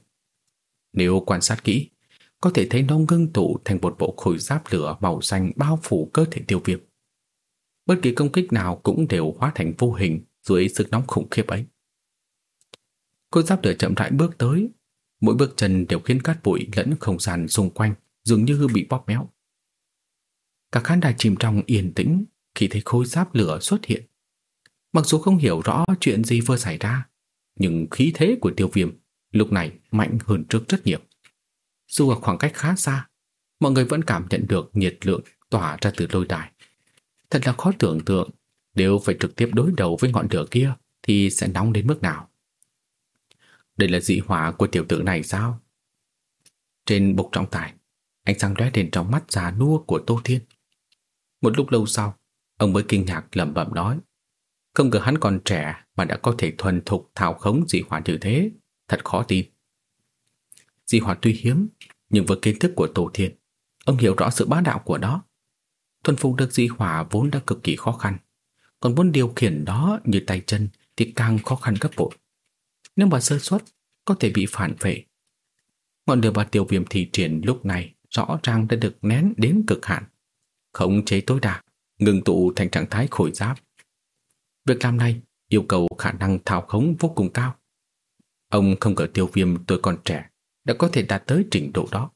Nếu quan sát kỹ, có thể thấy nó ngưng tụ thành một bộ khôi giáp lửa màu xanh bao phủ cơ thể Tiêu Viêm. Bất kỳ công kích nào cũng đều hóa thành vô hình dưới sức nóng khủng khiếp ấy. Khôi giáp lửa chậm rãi bước tới, mỗi bước chân đều khiến cát bụi lẫn không gian xung quanh dường như bị bóp méo. Cả khán đài chìm trong yên tĩnh khi thấy khôi giáp lửa xuất hiện. Mặc dù không hiểu rõ chuyện gì vừa xảy ra, nhưng khí thế của Tiêu Viêm lúc này mạnh hơn trước rất nhiều. Dù ở khoảng cách khá xa, mọi người vẫn cảm nhận được nhiệt lượng tỏa ra từ lôi đài. Thật là khó tưởng tượng, nếu phải trực tiếp đối đầu với ngọn lửa kia thì sẽ nóng đến mức nào. Đây là dị hỏa của tiểu tử này sao? Trên bục trọng tài, ánh sáng lóe lên trong mắt già nua của Tô Thiên. Một lúc lâu sau, ông mới kinh ngạc lẩm bẩm nói, không ngờ hắn còn trẻ mà đã có thể thuần thục thao khống dị hỏa như thế, thật khó tin. Dị hỏa tuy hiếm, nhưng với kiến thức của Tô Thiên, ông hiểu rõ sự bá đạo của nó. Thuần phục được dị hỏa vốn đã cực kỳ khó khăn, còn muốn điều khiển nó như tay chân thì càng khó khăn gấp bội. Nếu mà sơ suất, có thể bị phản vệ. Ngọn lửa mà Tiêu Viêm thi triển lúc này rõ ràng đã được nén đến cực hạn, khống chế tối đa, ngừng tụ thành trạng thái khôi giáp. Việc làm này yêu cầu khả năng thao khống vô cùng cao. Ông không ngờ Tiêu Viêm tuổi còn trẻ đã có thể đạt tới trình độ đó.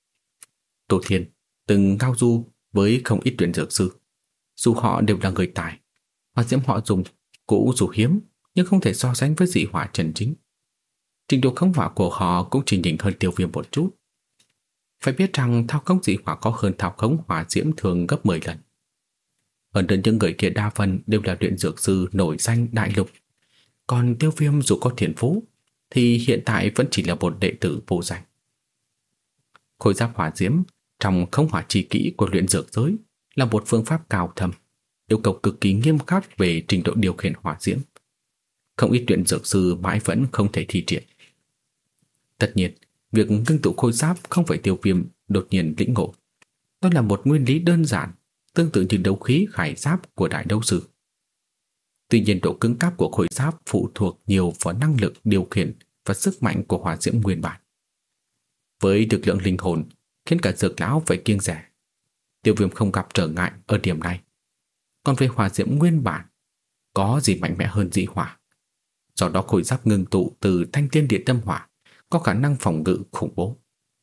Tô Thiên từng ngao du với không ít luyện dược sư, dù họ đều là người tài, hỏa diễm họ dùng cũng dù hiếm nhưng không thể so sánh với dị hỏa chân chính. Trình độ khống hỏa của họ cũng chỉ nhỉnh hơn Tiêu Viêm một chút. Phải biết rằng thao khống dị hỏa có hơn thao khống hỏa diễm thường gấp mười lần. Hơn nữa những người kia đa phần đều là luyện dược sư nổi danh đại lục. Còn Tiêu Viêm dù có thiên phú thì hiện tại vẫn chỉ là một đệ tử vô danh. Khôi giáp hỏa diễm trong khống hỏa chi kỹ của luyện dược giới là một phương pháp cao thâm, yêu cầu cực kỳ nghiêm khắc về trình độ điều khiển hỏa diễm. Không ít luyện dược sư mãi vẫn không thể thi triển. Tất nhiên, việc ngưng tụ khôi giáp không phải Tiêu Viêm đột nhiên lĩnh ngộ. Đó là một nguyên lý đơn giản, tương tự như đấu khí khải giáp của đại đấu sư. Tuy nhiên độ cứng cáp của khôi giáp phụ thuộc nhiều vào năng lực điều khiển và sức mạnh của hỏa diễm nguyên bản. Với lực lượng linh hồn khiến cả Dược lão phải kiêng dè. Tiêu Viêm không gặp trở ngại ở điểm này. Còn về hỏa diễm nguyên bản, có gì mạnh mẽ hơn dị hỏa. Do đó khối giáp ngưng tụ từ thanh tiên địa tâm hỏa có khả năng phòng ngự khủng bố.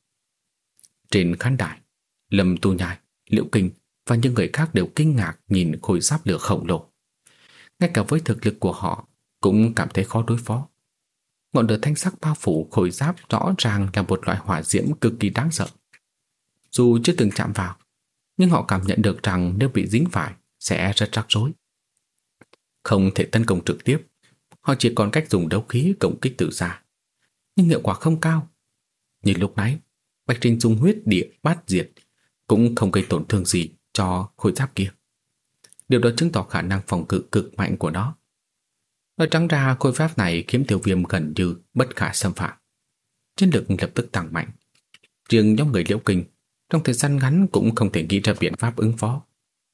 Trên khán đài, Lâm Tu Nhai, Liễu Kinh và những người khác đều kinh ngạc nhìn khối giáp lửa khổng lồ. Ngay cả với thực lực của họ cũng cảm thấy khó đối phó. Ngọn lửa thanh sắc bao phủ khối giáp rõ ràng là một loại hỏa diễm cực kỳ đáng sợ. Dù chưa từng chạm vào, nhưng họ cảm nhận được rằng nếu bị dính phải sẽ rất rắc rối. Không thể tấn công trực tiếp, họ chỉ còn cách dùng đấu khí công kích từ xa. Nhưng hiệu quả không cao. Như lúc nãy, Bạch Trinh dùng huyết địa bát diệt cũng không gây tổn thương gì cho khối giáp kia. Điều đó chứng tỏ khả năng phòng ngự cực mạnh của nó. Nói trắng ra, khối giáp này khiến Tiêu Viêm gần như bất khả xâm phạm. Chiến lực lập tức tăng mạnh. Riêng nhóm người Liễu Kinh trong thời gian ngắn cũng không thể nghĩ ra biện pháp ứng phó.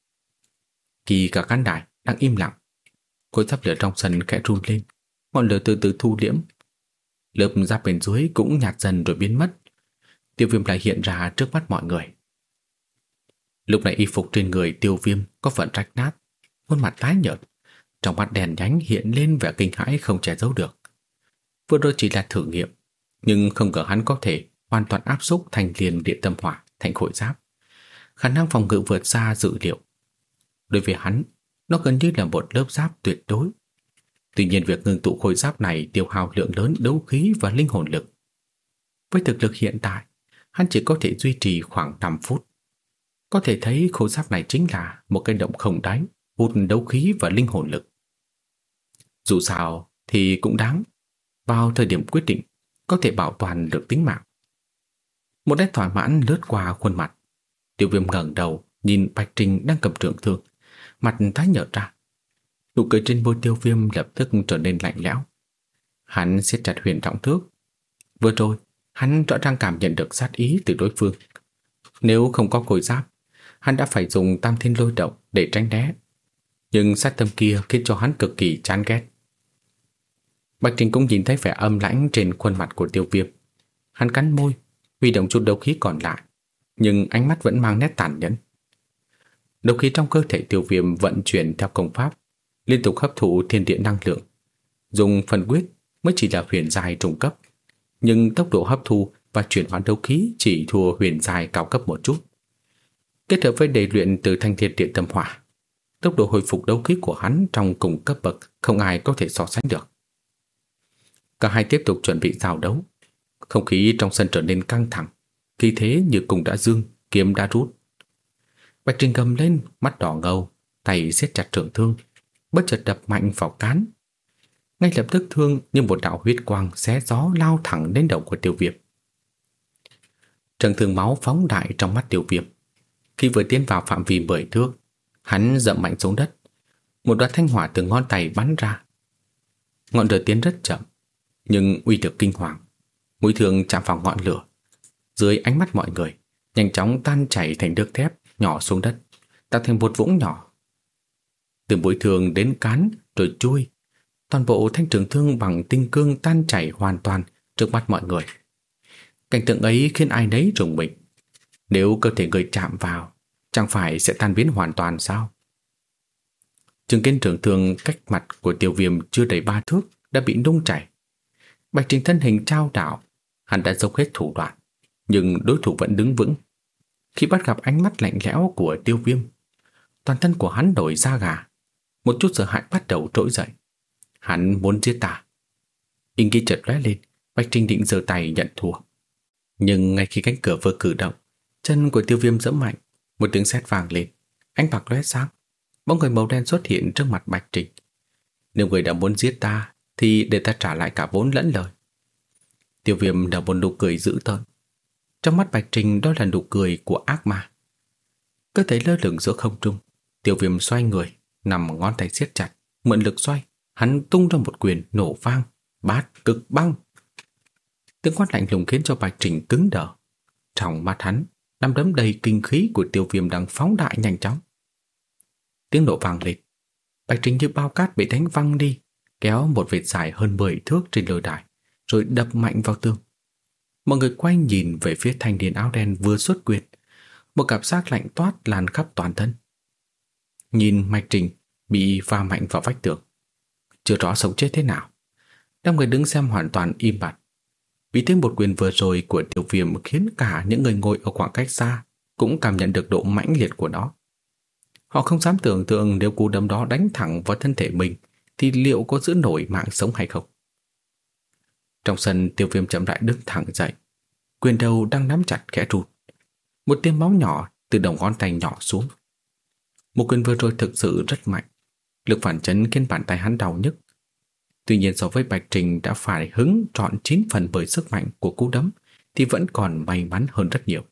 Khi cả khán đài đang im lặng, khối giáp lửa trong sân khẽ run lên, ngọn lửa từ từ thu liễm. Lớp giáp bên dưới cũng nhạt dần rồi biến mất. Tiêu Viêm lại hiện ra trước mắt mọi người. Lúc này y phục trên người Tiêu Viêm có phần rách nát, khuôn mặt tái nhợt, trong mắt đèn nhánh hiện lên vẻ kinh hãi không che giấu được. Vừa rồi chỉ là thử nghiệm, nhưng không ngờ hắn có thể hoàn toàn áp xúc thành liền địa tâm hỏa thành khối giáp. Khả năng phòng ngự vượt xa dự liệu. Đối với hắn, nó gần như là một lớp giáp tuyệt đối. Tuy nhiên việc ngưng tụ khối giáp này tiêu hao lượng lớn đấu khí và linh hồn lực. Với thực lực hiện tại, hắn chỉ có thể duy trì khoảng năm phút. Có thể thấy khối giáp này chính là một cái động không đáy, hút đấu khí và linh hồn lực. Dù sao thì cũng đáng. Vào thời điểm quyết định, có thể bảo toàn được tính mạng. Một nét thỏa mãn lướt qua khuôn mặt. Tiêu Viêm ngẩng đầu nhìn Bạch Trinh đang cầm trường thương, mặt tái nhợt ra. Nụ cười trên môi Tiêu Viêm lập tức trở nên lạnh lẽo. Hắn siết chặt huyền trọng thước. Vừa rồi, hắn rõ ràng cảm nhận được sát ý từ đối phương. Nếu không có khối giáp, hắn đã phải dùng tam thiên lôi động để tránh né. Nhưng sát tâm kia khiến cho hắn cực kỳ chán ghét. Bạch Trinh cũng nhìn thấy vẻ âm lãnh trên khuôn mặt của Tiêu Viêm. Hắn cắn môi, huy động chút đấu khí còn lại, nhưng ánh mắt vẫn mang nét tàn nhẫn. Đấu khí trong cơ thể Tiêu Viêm vận chuyển theo công pháp, liên tục hấp thụ thiên địa năng lượng. Dùng phần quyết mới chỉ là huyền giai trung cấp, nhưng tốc độ hấp thu và chuyển hóa đấu khí chỉ thua huyền giai cao cấp một chút. Kết hợp với đề luyện từ thanh thiên địa tâm hỏa, tốc độ hồi phục đấu khí của hắn trong cùng cấp bậc không ai có thể so sánh được. Cả hai tiếp tục chuẩn bị giao đấu. Không khí trong sân trở nên căng thẳng, khí thế như cùng đã dương, kiếm đã rút. Bạch Trinh gầm lên, mắt đỏ ngầu, tay siết chặt trường thương, bất chợt đập mạnh vào cán. Ngay lập tức thương như một đạo huyết quang xé gió lao thẳng đến đầu của Tiêu Viêm. Trường thương máu phóng đại trong mắt Tiêu Viêm. Khi vừa tiến vào phạm vi mười thước, hắn dậm mạnh xuống đất. Một đoá thanh hỏa từ ngón tay bắn ra. Ngọn lửa tiến rất chậm, nhưng uy lực kinh hoàng. Mũi thương chạm vào ngọn lửa, dưới ánh mắt mọi người, nhanh chóng tan chảy thành nước thép nhỏ xuống đất, tạo thành một vũng nhỏ. Từ mũi thương đến cán rồi chui, toàn bộ thanh trường thương bằng tinh cương tan chảy hoàn toàn trước mắt mọi người. Cảnh tượng ấy khiến ai nấy rùng mình. Nếu cơ thể người chạm vào, chẳng phải sẽ tan biến hoàn toàn sao? Chứng kiến trường thương cách mặt của Tiêu Viêm chưa đầy ba thước đã bị nung chảy. Bạch Trinh thân hình trao đảo, hắn đã dốc hết thủ đoạn, nhưng đối thủ vẫn đứng vững. Khi bắt gặp ánh mắt lạnh lẽo của Tiêu Viêm, toàn thân của hắn nổi da gà, một chút sợ hãi bắt đầu trỗi dậy. Hắn muốn giết ta. Ý nghĩ chợt lóe lên, Bạch Trinh định giơ tay nhận thua. Nhưng ngay khi cánh cửa vừa cử động, chân của Tiêu Viêm giẫm mạnh, một tiếng sét vang lên, ánh bạc lóe sáng, bóng người màu đen xuất hiện trước mặt Bạch Trinh. Nếu người đã muốn giết ta, thì để ta trả lại cả vốn lẫn lời. Tiêu Viêm nở một nụ cười dữ tợn. Trong mắt Bạch Trinh đó là nụ cười của ác ma. Cơ thể lơ lửng giữa không trung, Tiêu Viêm xoay người, nằm ngón tay siết chặt, mượn lực xoay, hắn tung ra một quyền nổ vang, bát cực băng. Tiếng quát lạnh lùng khiến cho Bạch Trinh cứng đờ. Trong mắt hắn, nắm đấm đầy kinh khí của Tiêu Viêm đang phóng đại nhanh chóng. Tiếng nổ vang lên, Bạch Trinh như bao cát bị đánh văng đi, kéo một vệt dài hơn mười thước trên lôi đài, rồi đập mạnh vào tường. Mọi người quay nhìn về phía thanh niên áo đen vừa xuất quyệt, một cảm giác lạnh toát lan khắp toàn thân. Nhìn Mạch Trình bị va mạnh vào vách tường, chưa rõ sống chết thế nào. Đám người đứng xem hoàn toàn im bặt. Vì tiếng một quyền vừa rồi của Tiêu Viêm khiến cả những người ngồi ở khoảng cách xa cũng cảm nhận được độ mãnh liệt của nó. Họ không dám tưởng tượng nếu cú đấm đó đánh thẳng vào thân thể mình thì liệu có giữ nổi mạng sống hay không. Trong sân, Tiêu Viêm chậm rãi đứng thẳng dậy, quyền đầu đang nắm chặt khẽ rụt. Một tia máu nhỏ từ đầu ngón tay nhỏ xuống. Một quyền vừa rồi thực sự rất mạnh, lực phản chấn khiến bàn tay hắn đau nhức. Tuy nhiên so với Bạch Trình đã phải hứng trọn chín phần bởi sức mạnh của cú đấm thì vẫn còn may mắn hơn rất nhiều.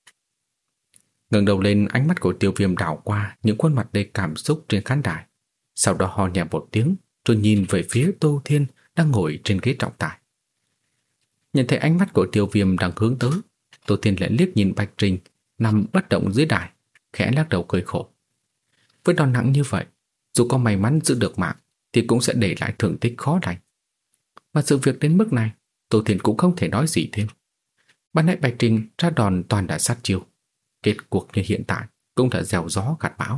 Ngẩng đầu lên, ánh mắt của Tiêu Viêm đảo qua những khuôn mặt đầy cảm xúc trên khán đài, sau đó ho nhẹ một tiếng rồi nhìn về phía Tô Thiên đang ngồi trên ghế trọng tài. Nhận thấy ánh mắt của Tiêu Viêm đang hướng tới, Tô Thiên lại liếc nhìn Bạch Trình nằm bất động dưới đài, khẽ lắc đầu cười khổ. Với đòn nặng như vậy, dù có may mắn giữ được mạng thì cũng sẽ để lại thương tích khó lành. Mà sự việc đến mức này, Tô Thiên cũng không thể nói gì thêm. Ban nãy Bạch Trình ra đòn toàn đã sát chiêu, kết cuộc như hiện tại cũng đã gieo gió gặt bão.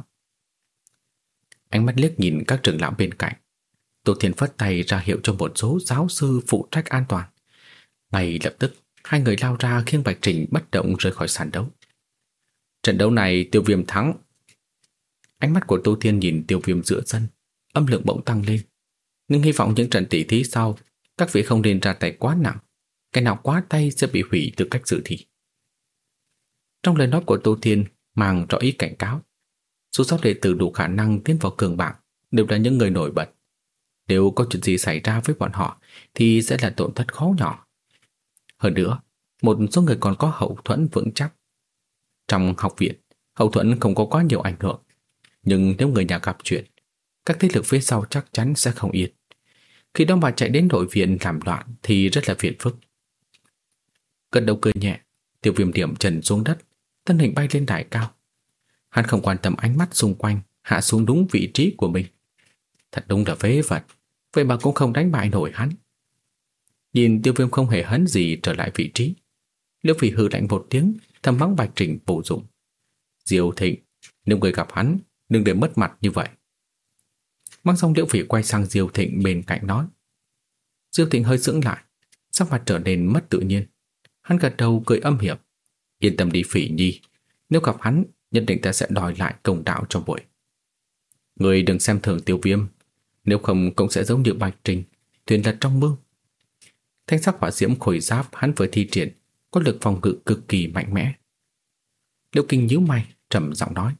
Ánh mắt liếc nhìn các trưởng lão bên cạnh, Tô Thiên phất tay ra hiệu cho một số giáo sư phụ trách an toàn. Ngay lập tức, hai người lao ra khiêng Bạch Trình bất động rời khỏi sàn đấu. Trận đấu này Tiêu Viêm thắng. Ánh mắt của Tô Thiên nhìn Tiêu Viêm giữa sân, âm lượng bỗng tăng lên. Nhưng hy vọng những trận tỷ thí sau, các vị không nên ra tay quá nặng, cái nào quá tay sẽ bị hủy từ cách xử thi. Trong lời nói của Tô Thiên mang rõ ý cảnh cáo. Số sáu đệ tử đủ khả năng tiến vào cường bảng đều là những người nổi bật. Nếu có chuyện gì xảy ra với bọn họ thì sẽ là tổn thất khó nhỏ. Hơn nữa, một số người còn có hậu thuẫn vững chắc. Trong học viện, hậu thuẫn không có quá nhiều ảnh hưởng. Nhưng nếu người nhà gặp chuyện, các thế lực phía sau chắc chắn sẽ không yên. Khi đó mà chạy đến nội viện làm loạn thì rất là phiền phức. Gật đầu cười nhẹ, Tiêu Viêm điểm trần xuống đất, thân hình bay lên đài cao. Hắn không quan tâm ánh mắt xung quanh, hạ xuống đúng vị trí của mình. Thật đúng là vế vật, vậy mà cũng không đánh bại nổi hắn. Nhìn Tiêu Viêm không hề hấn gì trở lại vị trí, Liễu Phỉ hừ lạnh một tiếng, thầm mắng Bạch Trình vô dụng. Diêu Thịnh, nếu người gặp hắn, đừng để mất mặt như vậy. Mắng xong, Liễu Phỉ quay sang Diêu Thịnh bên cạnh nói. Diêu Thịnh hơi sững lại, sắc mặt trở nên mất tự nhiên. Hắn gật đầu cười âm hiểm. Yên tâm đi Phỉ nhi, nếu gặp hắn, nhất định ta sẽ đòi lại công đạo trong buổi. Người đừng xem thường Tiêu Viêm, nếu không cũng sẽ giống như Bạch Trình, thuyền lật trong mương. Thanh sắc hỏa diễm khôi giáp hắn vừa thi triển có lực phòng ngự cực kỳ mạnh mẽ. Liễu Kinh nhíu mày, trầm giọng nói.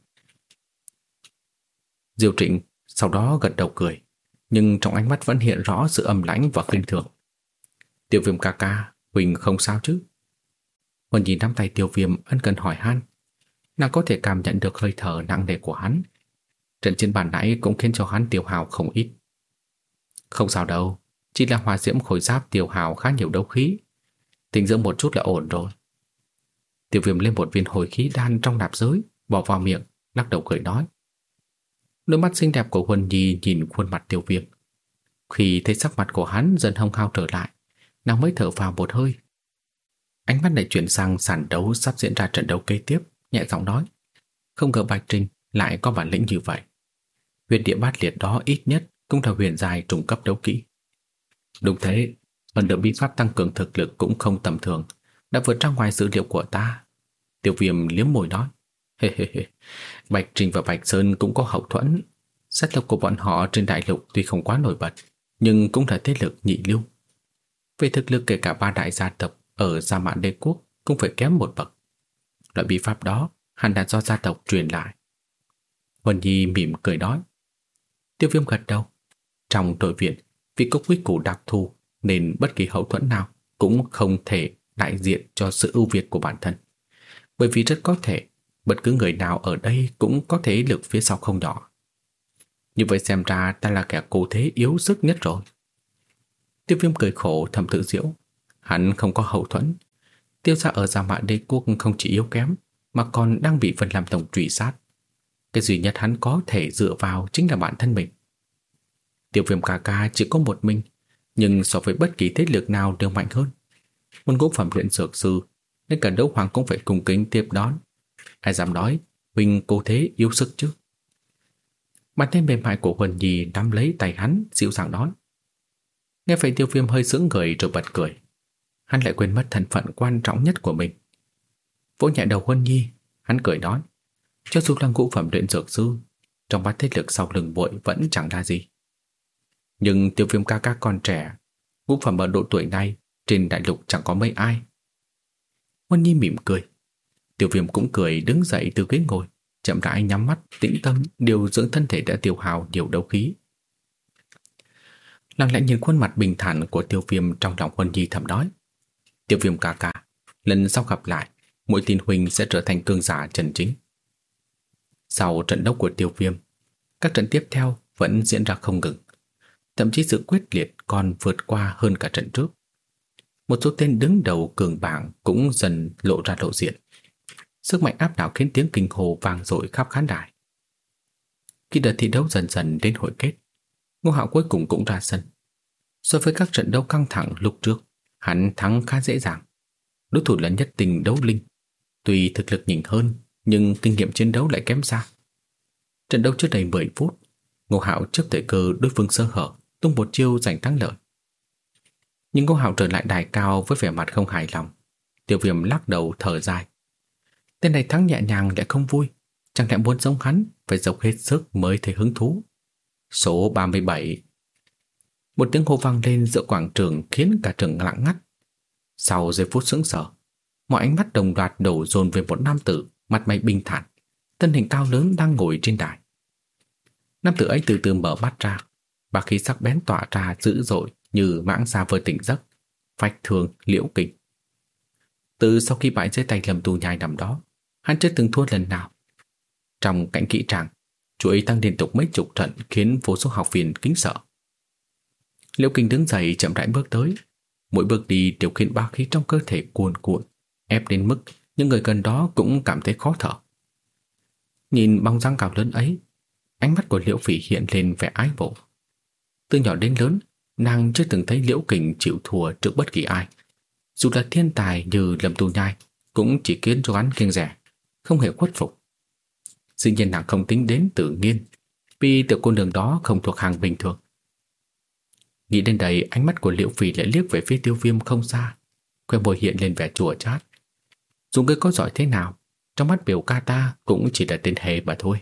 Diêu Trịnh sau đó gật đầu cười, nhưng trong ánh mắt vẫn hiện rõ sự âm lãnh và khinh thường. Tiêu Viêm ca ca, Huỳnh không sao chứ? Huỳnh nhìn nắm tay Tiêu Viêm ân cần hỏi han. Nàng có thể cảm nhận được hơi thở nặng nề của hắn. Trận chiến bàn nãy cũng khiến cho hắn tiêu hao không ít. Không sao đâu, chỉ là hỏa diễm khôi giáp tiêu hao khá nhiều đấu khí. Tình dưỡng một chút là ổn rồi. Tiêu Viêm lên một viên hồi khí đan trong nạp giới, bỏ vào miệng, lắc đầu cười nói. Đôi mắt xinh đẹp của Huân Nhi nhìn khuôn mặt Tiêu Viêm. Khi thấy sắc mặt của hắn dần hồng hao trở lại, nàng mới thở vào một hơi. Ánh mắt lại chuyển sang sàn đấu sắp diễn ra trận đấu kế tiếp, nhẹ giọng nói. Không ngờ Bạch Trình lại có bản lĩnh như vậy. Huyền địa bát liệt đó ít nhất cũng là huyền dài trung cấp đấu kỹ. Đúng thế, phần được bí pháp tăng cường thực lực cũng không tầm thường, đã vượt ra ngoài dữ liệu của ta. Tiêu Viêm liếm môi nói. Hê hê hê, Bạch Trình và Bạch Sơn cũng có hậu thuẫn. Sát lục của bọn họ trên đại lục tuy không quá nổi bật, nhưng cũng là thế lực nhị lưu. Về thực lực kể cả ba đại gia tộc ở Sa Mạn Đế Quốc cũng phải kém một bậc. Loại bí pháp đó hẳn là do gia tộc truyền lại. Huân Nhi mỉm cười nói. Tiêu Viêm gật đầu. Trong đội viện, vì có quy củ đặc thù nên bất kỳ hậu thuẫn nào cũng không thể đại diện cho sự ưu việt của bản thân. Bởi vì rất có thể bất cứ người nào ở đây cũng có thế lực phía sau không nhỏ. Như vậy xem ra ta là kẻ cố thế yếu sức nhất rồi. Tiêu Viêm cười khổ thầm tự giễu. Hắn không có hậu thuẫn. Tiêu gia ở Sa Mạn Đế Quốc không chỉ yếu kém mà còn đang bị Vân Lam Tông truy sát. Cái duy nhất hắn có thể dựa vào chính là bản thân mình. Tiêu Viêm ca ca chỉ có một mình, nhưng so với bất kỳ thế lực nào đều mạnh hơn. Một ngũ phẩm luyện dược sư, nên cả đấu hoàng cũng phải cung kính tiếp đón. Ai dám nói huynh cô thế yêu sức chứ? Bàn tay mềm mại của Huân Nhi nắm lấy tay hắn, dịu dàng nói. Nghe vậy Tiêu Viêm hơi sững người rồi bật cười. Hắn lại quên mất thân phận quan trọng nhất của mình. Vỗ nhẹ đầu Huân Nhi, hắn cười nói, cho dù là ngũ phẩm luyện dược sư, trong bát thế lực sau lưng muội vẫn chẳng ra gì. Nhưng Tiêu Viêm ca ca còn trẻ, ngũ phẩm ở độ tuổi này trên đại lục chẳng có mấy ai. Huân Nhi mỉm cười. Tiêu Viêm cũng cười đứng dậy từ ghế ngồi, chậm rãi nhắm mắt tĩnh tâm điều dưỡng thân thể đã tiêu hao nhiều đấu khí. Lặng lẽ nhìn khuôn mặt bình thản của Tiêu Viêm, trong lòng Huân Nhi thầm nói, Tiêu Viêm ca ca, lần sau gặp lại, muội tin huynh sẽ trở thành cường giả chân chính. Sau trận đấu của Tiêu Viêm, các trận tiếp theo vẫn diễn ra không ngừng, thậm chí sự quyết liệt còn vượt qua hơn cả trận trước. Một số tên đứng đầu cường bảng cũng dần lộ ra lộ diện. Sức mạnh áp đảo khiến tiếng kinh hô vang dội khắp khán đài. Khi đợt thi đấu dần dần đến hồi kết, Ngô Hạo cuối cùng cũng ra sân. So với các trận đấu căng thẳng lúc trước, hắn thắng khá dễ dàng. Đối thủ là Nhất Tình Đấu Linh, tuy thực lực nhỉnh hơn nhưng kinh nghiệm chiến đấu lại kém xa. Trận đấu chưa đầy mười phút, Ngô Hạo trước thời cơ đối phương sơ hở, tung một chiêu giành thắng lợi. Nhưng Ngô Hạo trở lại đài cao với vẻ mặt không hài lòng. Tiêu Viêm lắc đầu thở dài. Tên này thắng nhẹ nhàng lại không vui, chẳng lẽ muốn giống hắn phải dốc hết sức mới thấy hứng thú. Số ba mươi bảy. Một tiếng hô vang lên giữa quảng trường khiến cả trường lặng ngắt. Sau giây phút sững sờ, mọi ánh mắt đồng loạt đổ dồn về một nam tử mặt mày bình thản, thân hình cao lớn đang ngồi trên đài. Nam tử ấy từ từ mở mắt ra, và khí sắc bén tỏa ra dữ dội như mãng xà vừa tỉnh giấc, phách thường Liễu Kình. Từ sau khi bại dưới tay Lâm Tu Nhai năm đó, hắn chưa từng thua lần nào. Trong cảnh kỹ tràng, chú ấy tăng liên tục mấy chục trận khiến vô số học viên kính sợ. Liễu Kình đứng dậy chậm rãi bước tới, mỗi bước đi đều khiến bá khí trong cơ thể cuồn cuộn, ép đến mức những người gần đó cũng cảm thấy khó thở. Nhìn bóng dáng cao lớn ấy, ánh mắt của Liễu Phỉ hiện lên vẻ ái mộ. Từ nhỏ đến lớn, nàng chưa từng thấy Liễu Kình chịu thua trước bất kỳ ai. Dù là thiên tài như Lâm Tu Nhai, cũng chỉ khiến cho hắn kiêng rẻ, không hề khuất phục. Dĩ nhiên nàng không tính đến Tử Nghiên, vì tiểu cô nương đó không thuộc hàng bình thường. Nghĩ đến đây, ánh mắt của Liễu Phỉ lại liếc về phía Tiêu Viêm không xa, khóe môi hiện lên vẻ chua chát. Dù ngươi có giỏi thế nào, trong mắt biểu ca ta cũng chỉ là tên hề mà thôi.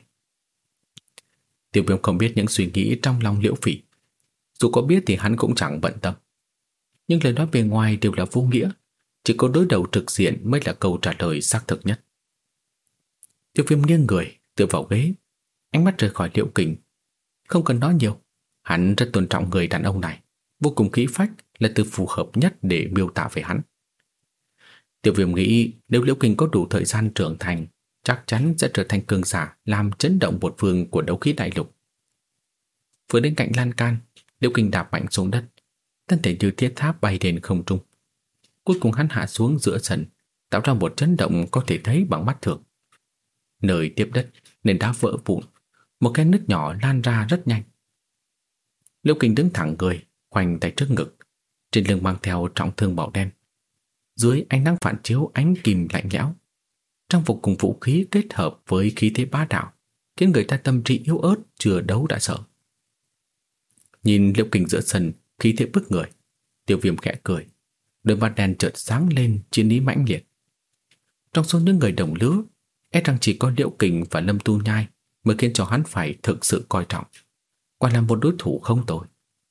Tiêu Viêm không biết những suy nghĩ trong lòng Liễu Phỉ. Dù có biết thì hắn cũng chẳng bận tâm. Nhưng lời nói bề ngoài đều là vô nghĩa, chỉ có đối đầu trực diện mới là câu trả lời xác thực nhất. Tiêu Viêm nghiêng người, tựa vào ghế, ánh mắt rời khỏi Liễu Kình. Không cần nói nhiều, hắn rất tôn trọng người đàn ông này, vô cùng khí phách là từ phù hợp nhất để miêu tả về hắn. Tiêu Viêm nghĩ nếu Liễu Kình có đủ thời gian trưởng thành, chắc chắn sẽ trở thành cường giả làm chấn động một phương của đấu khí đại lục. Vừa đến cạnh lan can, Liễu Kình đạp mạnh xuống đất, thân thể như thiết tháp bay lên không trung. Cuối cùng hắn hạ xuống giữa sân, tạo ra một chấn động có thể thấy bằng mắt thường. Nơi tiếp đất, nền đá vỡ vụn, một cái nứt nhỏ lan ra rất nhanh. Liễu Kình đứng thẳng người, khoanh tay trước ngực, trên lưng mang theo trọng thương màu đen. Dưới ánh nắng phản chiếu ánh kìm lạnh lẽo, trang phục cùng vũ khí kết hợp với khí thế bá đạo, khiến người ta tâm trí yếu ớt chưa đấu đã sợ. Nhìn Liễu Kình giữa sân, khí thế bức người, Tiêu Viêm khẽ cười, đôi mắt đen chợt sáng lên chiến ý mãnh liệt. Trong số những người đồng lứa, e rằng chỉ có Liễu Kình và Lâm Tu Nhai mới khiến cho hắn phải thực sự coi trọng, quả là một đối thủ không tồi.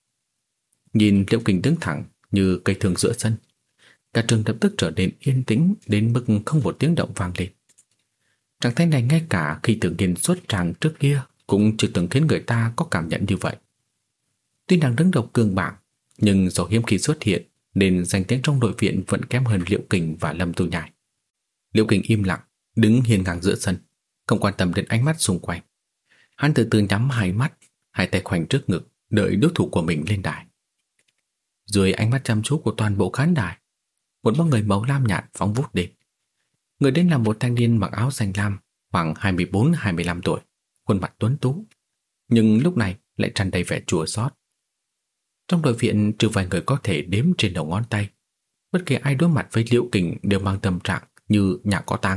Nhìn Liễu Kình đứng thẳng như cây thương giữa sân, cả trường lập tức trở nên yên tĩnh đến mức không một tiếng động vang lên. Trạng thái này ngay cả khi Tử Nghiên xuất tràng trước kia cũng chưa từng khiến người ta có cảm nhận như vậy. Tuy nàng đứng đầu cường bảng, nhưng do hiếm khi xuất hiện nên danh tiếng trong nội viện vẫn kém hơn Liễu Kình và Lâm Tu Nhai. Liễu Kình im lặng, đứng hiên ngang giữa sân, không quan tâm đến ánh mắt xung quanh. Hắn từ từ nhắm hai mắt, hai tay khoanh trước ngực, đợi đối thủ của mình lên đài. Dưới ánh mắt chăm chú của toàn bộ khán đài, một bóng người màu lam nhạt phóng vút đến. Người đến là một thanh niên mặc áo xanh lam, khoảng hai mươi bốn hai mươi lăm tuổi, khuôn mặt tuấn tú, nhưng lúc này lại tràn đầy vẻ chua xót. Trong đội viện trừ vài người có thể đếm trên đầu ngón tay, Bất kỳ ai đối mặt với Liễu Kình đều mang tâm trạng như nhà có tang.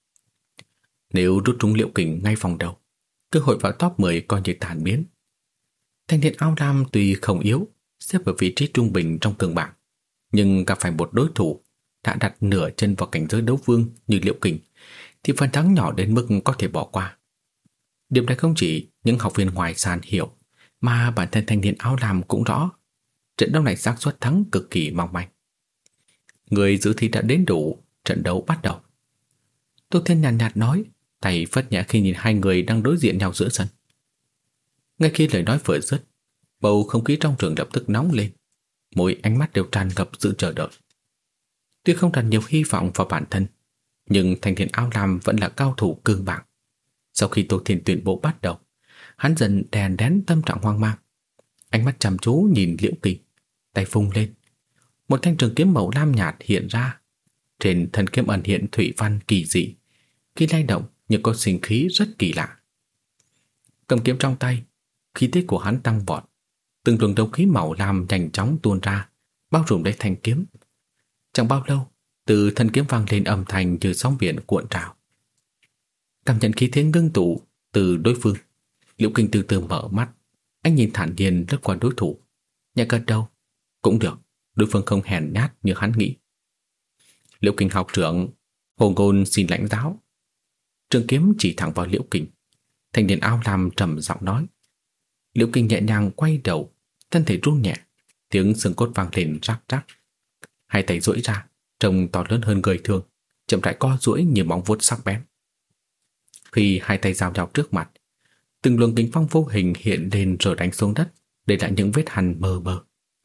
Nếu rút trúng Liễu Kình ngay vòng đầu, cơ hội vào top mười coi như tàn biến. Thanh niên áo lam tuy không yếu, xếp ở vị trí trung bình trong cường bảng, nhưng gặp phải một đối thủ đã đặt nửa chân vào cảnh giới đấu vương như Liễu Kình thì phần thắng nhỏ đến mức có thể bỏ qua. Điểm này không chỉ những học viên ngoài sàn hiểu, mà bản thân thanh niên áo lam cũng rõ. Trận đấu này xác suất thắng cực kỳ mong manh. Người dự thi đã đến đủ, trận đấu bắt đầu. Tô Thiên nhàn nhạt, nhạt nói, tay phất nhẹ khi nhìn hai người đang đối diện nhau giữa sân. Ngay khi lời nói vừa dứt, bầu không khí trong trường lập tức nóng lên, mỗi ánh mắt đều tràn ngập sự chờ đợi. Tuy không đặt nhiều hy vọng vào bản thân, nhưng thanh niên áo lam vẫn là cao thủ cương bảng. Sau khi Tô Thiên tuyên bố bắt đầu, hắn dần đè nén tâm trạng hoang mang, ánh mắt chăm chú nhìn Liễu Kình, tay vung lên, một thanh trường kiếm màu lam nhạt hiện ra. Trên thân kiếm ẩn hiện thủy văn kỳ dị, khi lay động nhưng có sinh khí rất kỳ lạ. Cầm kiếm trong tay, khí thế của hắn tăng vọt, từng luồng đấu khí màu lam nhanh chóng tuôn ra, bao trùm lấy thanh kiếm. Chẳng bao lâu, từ thân kiếm vang lên âm thanh như sóng biển cuộn trào. Cảm nhận khí thế ngưng tụ từ đối phương, Liễu Kình từ từ mở mắt, anh nhìn thản nhiên lướt qua đối thủ, nhẹ gật đầu, cũng được, đối phương không hèn nhát như hắn nghĩ. Liễu Kình học trưởng, Hồ Ngôn xin lãnh giáo. Trường kiếm chỉ thẳng vào Liễu Kình, thanh niên áo lam trầm giọng nói. Liễu Kình nhẹ nhàng quay đầu, thân thể run nhẹ, tiếng xương cốt vang lên rắc rắc. Hai tay duỗi ra, trông to lớn hơn người thường, chậm rãi co duỗi như móng vuốt sắc bén. Khi hai tay giao nhau trước mặt, từng luồng kình phong vô hình hiện lên rồi đánh xuống đất, để lại những vết hằn mờ mờ.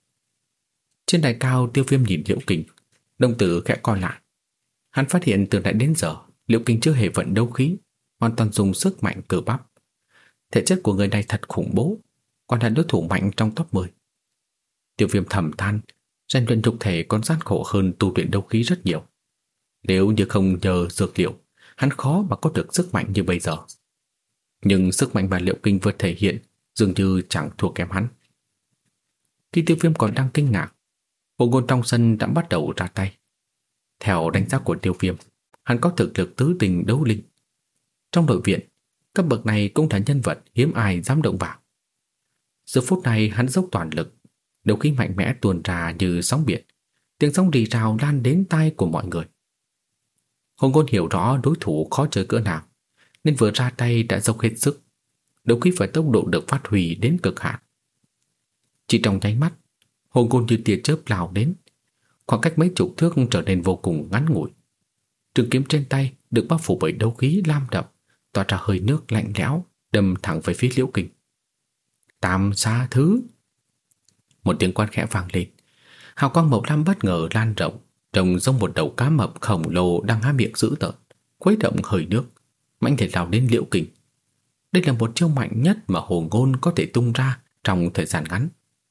Trên đài cao, Tiêu Viêm nhìn Liễu Kình, đồng tử khẽ co lại. Hắn phát hiện từ nãy đến giờ, Liễu Kình chưa hề vận đấu khí, hoàn toàn dùng sức mạnh cơ bắp. Thể chất của người này thật khủng bố, còn là đối thủ mạnh trong top mười. Tiêu Viêm thầm than, rèn luyện nhục thể còn gian khổ hơn tu luyện đấu khí rất nhiều. Nếu như không nhờ dược liệu, hắn khó mà có được sức mạnh như bây giờ. Nhưng sức mạnh mà Liễu Kình vừa thể hiện dường như chẳng thua kém hắn. Khi Tiêu Viêm còn đang kinh ngạc, Hồ Ngôn trong sân đã bắt đầu ra tay. Theo đánh giá của Tiêu Viêm, hắn có thực lực tứ tình đấu linh. Trong đội viện, cấp bậc này cũng là nhân vật hiếm ai dám động vào. Giờ phút này hắn dốc toàn lực, đấu khí mạnh mẽ tuôn ra như sóng biển, tiếng sóng rì rào lan đến tai của mọi người. Hồ Ngôn hiểu rõ đối thủ khó chơi cỡ nào, nên vừa ra tay đã dốc hết sức, đấu khí và tốc độ được phát huy đến cực hạn. Chỉ trong nháy mắt, Hồ Ngôn như tia chớp lao đến, khoảng cách mấy chục thước trở nên vô cùng ngắn ngủi. Trường kiếm trên tay được bao phủ bởi đấu khí lam đậm, tỏa ra hơi nước lạnh lẽo, đâm thẳng về phía Liễu Kình. Tam xa thứ. Một tiếng quát khẽ vang lên, hào quang màu lam bất ngờ lan rộng, trông giống một đầu cá mập khổng lồ đang há miệng dữ tợn, khuấy động hơi nước, mạnh thể lao đến Liễu Kình. Đây là một chiêu mạnh nhất mà Hồ Ngôn có thể tung ra trong thời gian ngắn.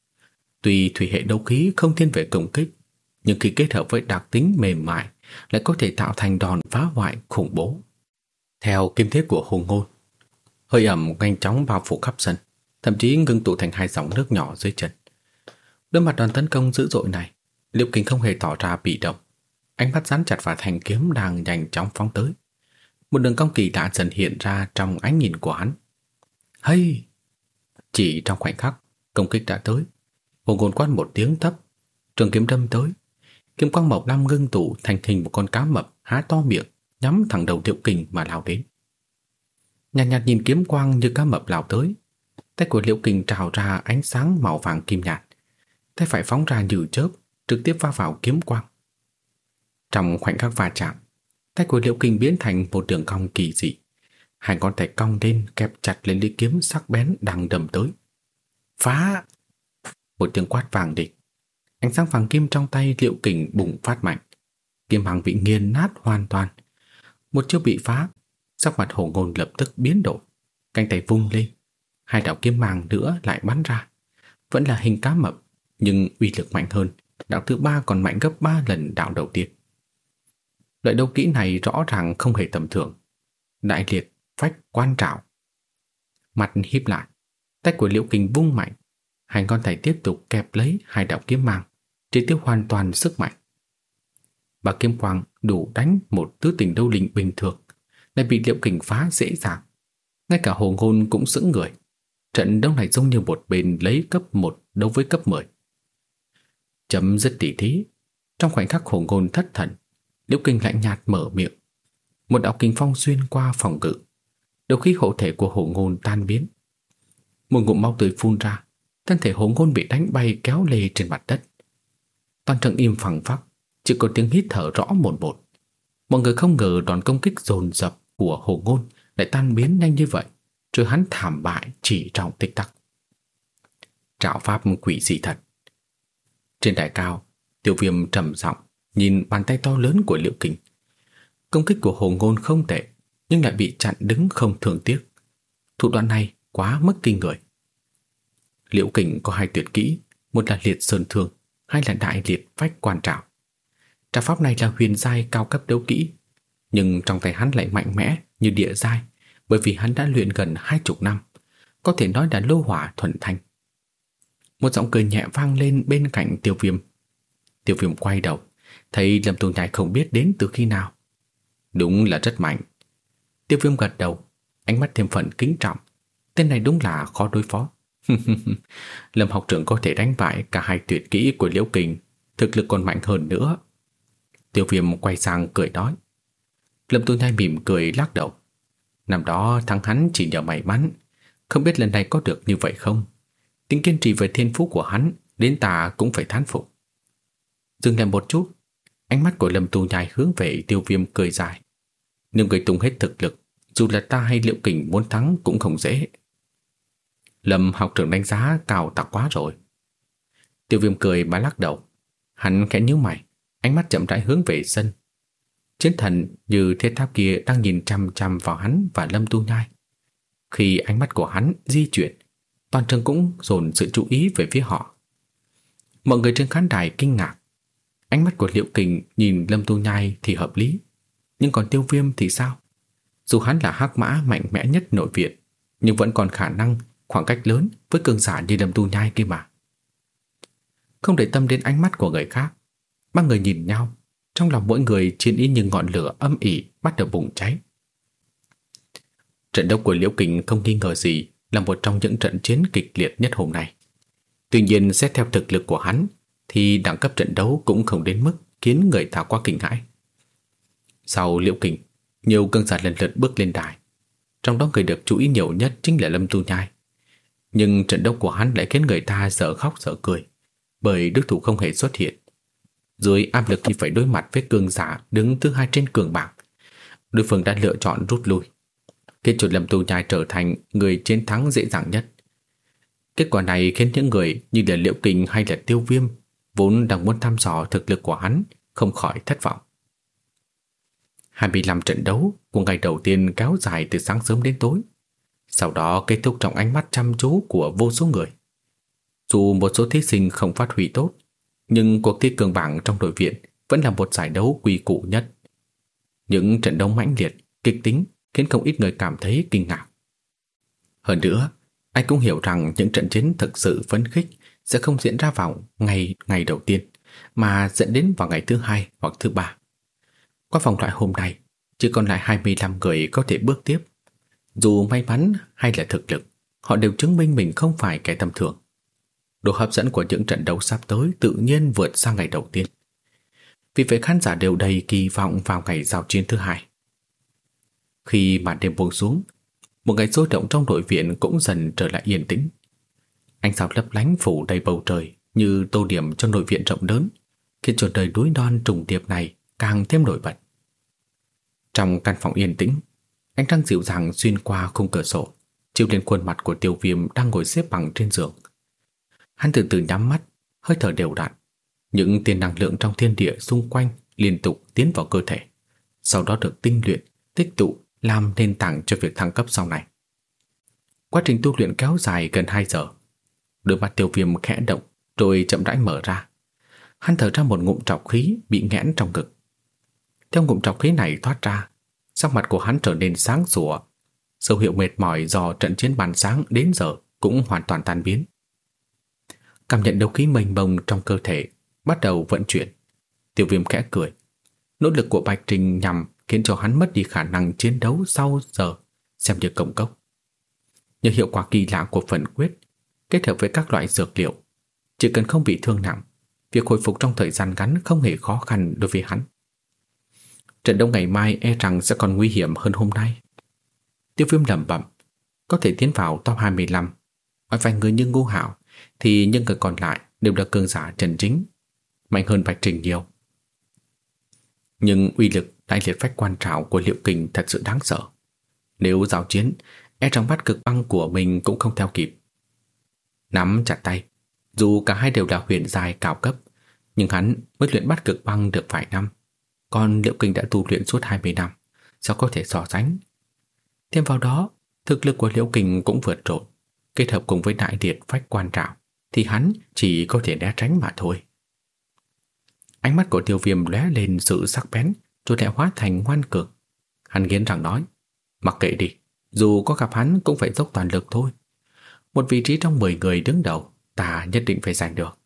Tuy thủy hệ đấu khí không thiên về công kích, nhưng khi kết hợp với đặc tính mềm mại lại có thể tạo thành đòn phá hoại khủng bố. Theo kiếm thế của Hồ Ngôn, hơi ẩm nhanh chóng bao phủ khắp sân, thậm chí ngưng tụ thành hai dòng nước nhỏ dưới chân. Đối mặt đòn tấn công dữ dội này, Liễu Kình không hề tỏ ra bị động, ánh mắt dán chặt vào thanh kiếm đang nhanh chóng phóng tới. Một đường cong kỳ lạ dần hiện ra trong ánh nhìn của hắn. Hay! Chỉ trong khoảnh khắc, công kích đã tới. Hồ Ngôn quát một tiếng thấp, trường kiếm đâm tới. Kiếm quang màu lam ngưng tụ thành hình một con cá mập há to miệng, nhắm thẳng đầu Liễu Kình mà lao đến. Nhạt nhạt nhìn kiếm quang như cá mập lao tới, tay của Liễu Kình trào ra ánh sáng màu vàng kim nhạt, tay phải phóng ra như chớp, trực tiếp va vào kiếm quang. Trong khoảnh khắc va chạm, tay của Liễu Kình biến thành một đường cong kỳ dị, hai ngón tay cong lên kẹp chặt lên lưỡi kiếm sắc bén đang đâm tới. Phá! Một tiếng quát vang địch, ánh sáng vàng kim trong tay Liễu Kình bùng phát mạnh, kiếm hàng bị nghiền nát hoàn toàn. Một chiêu bị phá, sắc mặt Hồ Ngôn lập tức biến đổi, cánh tay vung lên, hai đạo kiếm màng nữa lại bắn ra, vẫn là hình cá mập nhưng uy lực mạnh hơn, đạo thứ ba còn mạnh gấp ba lần đạo đầu tiên. Loại đấu kỹ này rõ ràng không hề tầm thường. Đại liệt phách quan trảo. Mặt híp lại, tay của Liễu Kình vung mạnh, hai ngón tay tiếp tục kẹp lấy hai đạo kiếm màng, triệt tiêu hoàn toàn sức mạnh. Bà kiếm quang đủ đánh một tứ tình đấu linh bình thường, lại bị Liễu Kình phá dễ dàng. Ngay cả Hồ Ngôn cũng sững người. Trận đấu này giống như một bên lấy cấp một đấu với cấp mười. Chấm dứt tỷ thí. Trong khoảnh khắc Hồ Ngôn thất thần, Liễu Kình lạnh nhạt mở miệng. Một đạo kình phong xuyên qua phòng ngự. Đấu khí hộ thể của Hồ Ngôn tan biến. Một ngụm máu tươi phun ra, thân thể Hồ Ngôn bị đánh bay kéo lê trên mặt đất. Toàn trận im phẳng phắc, chỉ có tiếng hít thở rõ một một. Mọi người không ngờ đòn công kích dồn dập của Hồ Ngôn lại tan biến nhanh như vậy, rồi hắn thảm bại chỉ trong tích tắc. Trảo pháp quỷ dị thật. Trên đài cao, Tiêu Viêm trầm giọng nhìn bàn tay to lớn của Liễu Kình. Công kích của Hồ Ngôn không tệ, nhưng lại bị chặn đứng không thương tiếc. Thủ đoạn này quá mức kinh người. Liễu Kình có hai tuyệt kỹ, một là liệt sơn thương, hai là đại liệt phách quan trảo. Trảo pháp này là huyền giai cao cấp đấu kỹ, nhưng trong tay hắn lại mạnh mẽ như địa giai, bởi vì hắn đã luyện gần hai chục năm, có thể nói là lô hỏa thuần thanh. Một giọng cười nhẹ vang lên bên cạnh Tiêu Viêm. Tiêu Viêm quay đầu, thấy Lâm Tu Nhai không biết đến từ khi nào. Đúng là rất mạnh. Tiêu Viêm gật đầu, ánh mắt thêm phần kính trọng. Tên này đúng là khó đối phó. Lâm học trưởng có thể đánh bại cả hai tuyệt kỹ của Liễu Kình, thực lực còn mạnh hơn nữa. Tiêu Viêm quay sang cười nói. Lâm Tu Nhai mỉm cười lắc đầu. Năm đó thắng hắn chỉ nhờ may mắn, không biết lần này có được như vậy không. Tính kiên trì về thiên phú của hắn, đến ta cũng phải thán phục. Dừng lại một chút, ánh mắt của Lâm Tu Nhai hướng về Tiêu Viêm cười dài. Nếu người tung hết thực lực, dù là ta hay Liễu Kình muốn thắng cũng không dễ. Lâm học trưởng đánh giá cao ta quá rồi. Tiêu Viêm cười mà lắc đầu. Hắn khẽ nhíu mày, ánh mắt chậm rãi hướng về sân. Chiến thần như thiết tháp kia đang nhìn chăm chăm vào hắn và Lâm Tu Nhai. Khi ánh mắt của hắn di chuyển, toàn trường cũng dồn sự chú ý về phía họ. Mọi người trên khán đài kinh ngạc. Ánh mắt của Liễu Kình nhìn Lâm Tu Nhai thì hợp lý, nhưng còn Tiêu Viêm thì sao? Dù hắn là hắc mã mạnh mẽ nhất nội viện, nhưng vẫn còn khả năng khoảng cách lớn với cường giả như Lâm Tu Nhai kia mà. Không để tâm đến ánh mắt của người khác, ba người nhìn nhau, trong lòng mỗi người chiến ý như ngọn lửa âm ỉ bắt đầu bùng cháy. Trận đấu của Liễu Kình không nghi ngờ gì là một trong những trận chiến kịch liệt nhất hôm nay. Tuy nhiên xét theo thực lực của hắn thì đẳng cấp trận đấu cũng không đến mức khiến người ta quá kinh hãi. Sau Liễu Kình, nhiều cường giả lần lượt bước lên đài. Trong đó người được chú ý nhiều nhất chính là Lâm Tu Nhai. Nhưng trận đấu của hắn lại khiến người ta dở khóc dở cười, bởi đối thủ không hề xuất hiện. Dưới áp lực khi phải đối mặt với cường giả đứng thứ hai trên cường bảng, đối phương đã lựa chọn rút lui, khiến cho Lâm Tu Nhai trở thành người chiến thắng dễ dàng nhất. Kết quả này khiến những người như là Liễu Kình hay là Tiêu Viêm vốn đang muốn thăm dò thực lực của hắn không khỏi thất vọng. hai mươi lăm trận đấu của ngày đầu tiên kéo dài từ sáng sớm đến tối, sau đó kết thúc trong ánh mắt chăm chú của vô số người. Dù một số thí sinh không phát huy tốt, nhưng cuộc thi cường bảng trong đội viện vẫn là một giải đấu quy củ nhất. Những trận đấu mãnh liệt, kịch tính khiến không ít người cảm thấy kinh ngạc. Hơn nữa, anh cũng hiểu rằng những trận chiến thực sự phấn khích sẽ không diễn ra vào ngày ngày đầu tiên, mà dẫn đến vào ngày thứ hai hoặc thứ ba. Qua vòng loại hôm nay, chỉ còn lại hai mươi lăm người có thể bước tiếp. Dù may mắn hay là thực lực, họ đều chứng minh mình không phải kẻ tầm thường. Độ hấp dẫn của những trận đấu sắp tới tự nhiên vượt sang ngày đầu tiên. Vì vậy khán giả đều đầy kỳ vọng vào ngày giao chiến thứ hai. Khi màn đêm buông xuống, một ngày sôi động trong đội viện cũng dần trở lại yên tĩnh. Ánh sao lấp lánh phủ đầy bầu trời như tô điểm cho nội viện rộng lớn, khiến cho đời núi non trùng điệp này càng thêm nổi bật. Trong căn phòng yên tĩnh, ánh trăng dịu dàng xuyên qua khung cửa sổ, chiếu lên khuôn mặt của Tiêu Viêm đang ngồi xếp bằng trên giường. Hắn từ từ nhắm mắt, hơi thở đều đặn. Những tia năng lượng trong thiên địa xung quanh liên tục tiến vào cơ thể, sau đó được tinh luyện, tích tụ làm nền tảng cho việc thăng cấp sau này. Quá trình tu luyện kéo dài gần hai giờ. Đôi mắt Tiêu Viêm khẽ động rồi chậm rãi mở ra. Hắn thở ra một ngụm trọc khí bị nghẽn trong ngực. Theo ngụm trọc khí này thoát ra, sắc mặt của hắn trở nên sáng sủa. Dấu hiệu mệt mỏi do trận chiến ban sáng đến giờ cũng hoàn toàn tan biến. Cảm nhận đấu khí mênh mông trong cơ thể bắt đầu vận chuyển. Tiêu Viêm khẽ cười. Nỗ lực của Bạch Trình nhằm khiến cho hắn mất đi khả năng chiến đấu sau giờ xem như công cốc. Nhưng hiệu quả kỳ lạ của phần quyết kết hợp với các loại dược liệu, chỉ cần không bị thương nặng, việc hồi phục trong thời gian ngắn không hề khó khăn đối với hắn. Trận đấu ngày mai e rằng sẽ còn nguy hiểm hơn hôm nay. Tiêu Viêm lẩm bẩm, có thể tiến vào top hai mươi lăm. Ngoài vài người như Ngô Hạo thì những người còn lại đều là cường giả chân chính, mạnh hơn Bạch Trình nhiều. Nhưng uy lực đại liệt phách quan trảo của Liệu Kình thật sự đáng sợ. Nếu giao chiến, e rằng bát cực băng của mình cũng không theo kịp. Nắm chặt tay, dù cả hai đều là huyền giai cao cấp, nhưng hắn mới luyện bát cực băng được vài năm, còn Liệu Kình đã tu luyện suốt hai mươi năm, sao có thể so sánh. Thêm vào đó, thực lực của Liễu Kình cũng vượt trội, kết hợp cùng với đại liệt phách quan trảo thì hắn chỉ có thể né tránh mà thôi. Ánh mắt của Tiêu Viêm lóe lên sự sắc bén, rồi lại hóa thành ngoan cường. Hắn nghiến răng nói, mặc kệ đi, dù có gặp hắn cũng phải dốc toàn lực thôi. Một vị trí trong mười người đứng đầu, ta nhất định phải giành được.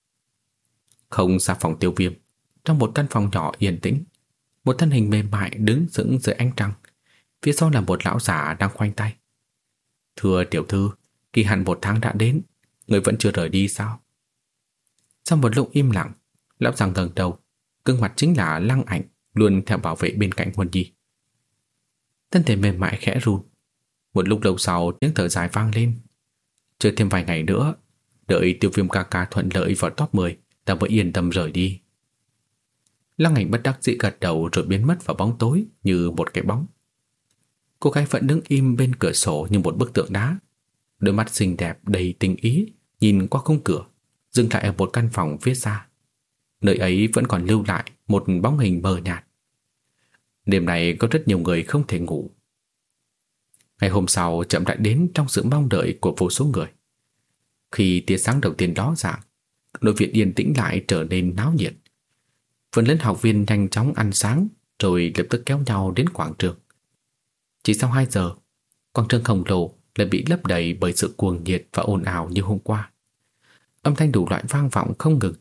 Không xa phòng Tiêu Viêm, trong một căn phòng nhỏ yên tĩnh, một thân hình mềm mại đứng sững dưới ánh trăng. Phía sau là một lão giả đang khoanh tay. Thưa tiểu thư, kỳ hạn một tháng đã đến, người vẫn chưa rời đi sao? Sau một lúc im lặng, lão già ngẩng đầu, gương mặt chính là Lăng Ảnh, luôn theo bảo vệ bên cạnh Huân Nhi. Thân thể mềm mại khẽ run. Một lúc lâu sau, tiếng thở dài vang lên. Chờ thêm vài ngày nữa, đợi Tiêu Viêm ca ca thuận lợi vào top mười, ta mới yên tâm rời đi. Lăng Ảnh bất đắc dĩ gật đầu rồi biến mất vào bóng tối như một cái bóng. Cô gái vẫn đứng im bên cửa sổ như một bức tượng đá, đôi mắt xinh đẹp đầy tình ý nhìn qua khung cửa, dừng lại ở một căn phòng phía xa. Nơi ấy vẫn còn lưu lại một bóng hình mờ nhạt. Đêm này có rất nhiều người không thể ngủ. Ngày hôm sau chậm rãi đến trong sự mong đợi của vô số người. Khi tia sáng đầu tiên ló dạng, nội viện yên tĩnh lại trở nên náo nhiệt. Phần lớn học viên nhanh chóng ăn sáng rồi lập tức kéo nhau đến quảng trường. Chỉ sau hai giờ, quảng trường khổng lồ lại bị lấp đầy bởi sự cuồng nhiệt và ồn ào như hôm qua. Âm thanh đủ loại vang vọng không ngừng.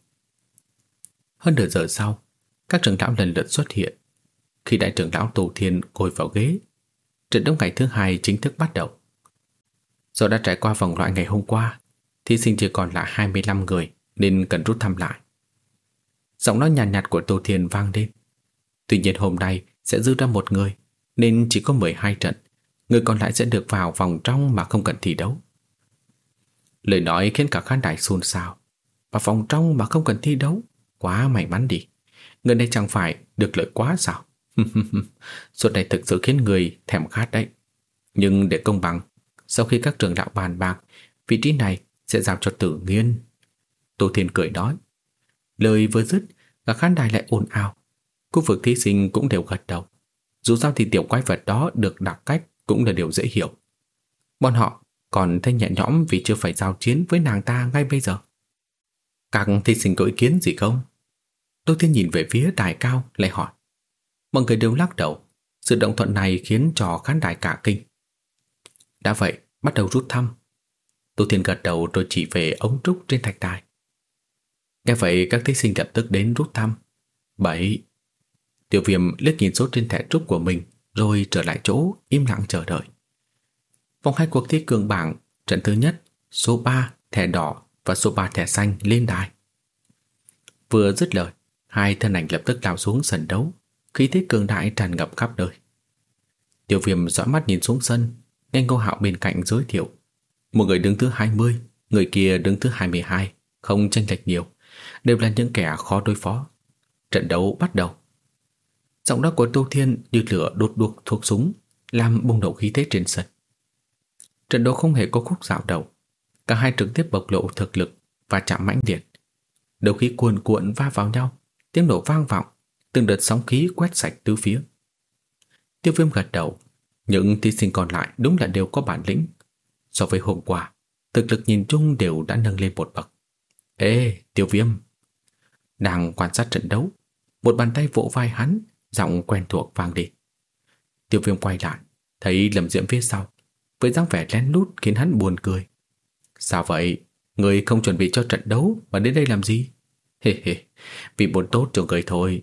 Hơn nửa giờ sau, các trưởng lão lần lượt xuất hiện. Khi đại trưởng lão Tô Thiên ngồi vào ghế, trận đấu ngày thứ hai chính thức bắt đầu. Do đã trải qua vòng loại ngày hôm qua, thí sinh chỉ còn lại hai mươi lăm người nên cần rút thăm lại. Giọng nói nhàn nhạt, nhạt của Tô Thiên vang lên. Tuy nhiên hôm nay sẽ dư ra một người, nên chỉ có mười hai trận, người còn lại sẽ được vào vòng trong mà không cần thi đấu. Lời nói khiến cả khán đài xôn xao. Vào vòng trong mà không cần thi đấu, quá may mắn đi. Người này chẳng phải được lợi quá sao? Suốt này thực sự khiến người thèm khát đấy. Nhưng để công bằng, sau khi các trưởng lão bàn bạc, vị trí này sẽ giao cho Tử Nghiên. Tô Thiên cười nói. Lời vừa dứt, cả khán đài lại ồn ào. Khu vực thí sinh cũng đều gật đầu. Dù sao thì tiểu quái vật đó được đặc cách cũng là điều dễ hiểu. Bọn họ còn thấy nhẹ nhõm vì chưa phải giao chiến với nàng ta ngay bây giờ. Các thí sinh có ý kiến gì không? Tô Thiên nhìn về phía đài cao lại hỏi. Mọi người đều lắc đầu. Sự đồng thuận này khiến cho khán đài cả kinh. Đã vậy, bắt đầu rút thăm. Tô Thiên gật đầu rồi chỉ về ống trúc trên thạch đài. Nghe vậy các thí sinh lập tức đến rút thăm. Bảy. Tiêu Viêm liếc nhìn số trên thẻ trúc của mình rồi trở lại chỗ im lặng chờ đợi. Vòng hai cuộc thi cường bảng, trận thứ nhất, số ba thẻ đỏ và số ba thẻ xanh lên đài. Vừa dứt lời, hai thân ảnh lập tức lao xuống sân đấu, khí thế cường đại tràn ngập khắp nơi. Tiêu Viêm dõi mắt nhìn xuống sân, nghe Ngô Hạo bên cạnh giới thiệu. Một người đứng thứ hai mươi, người kia đứng thứ hai mươi hai, không chênh lệch nhiều, đều là những kẻ khó đối phó. Trận đấu bắt đầu. Giọng nói của Tô Thiên như lửa đốt đuốc thuốc súng, làm bùng nổ khí thế trên sân. Trận đấu không hề có khúc dạo đầu, cả hai trực tiếp bộc lộ thực lực và chạm mãnh liệt. Đấu khí cuồn cuộn va vào nhau, tiếng nổ vang vọng, từng đợt sóng khí quét sạch tứ phía. Tiêu Viêm gật đầu, những thí sinh còn lại đúng là đều có bản lĩnh. So với hôm qua, thực lực nhìn chung đều đã nâng lên một bậc. Ê, Tiêu Viêm! Đang quan sát trận đấu, một bàn tay vỗ vai hắn, giọng quen thuộc vang lên. Tiêu Viêm quay lại, thấy Lâm Diễm phía sau, với dáng vẻ lén lút khiến hắn buồn cười. Sao vậy? Người không chuẩn bị cho trận đấu mà đến đây làm gì? Hê hê, vì muốn tốt cho người thôi.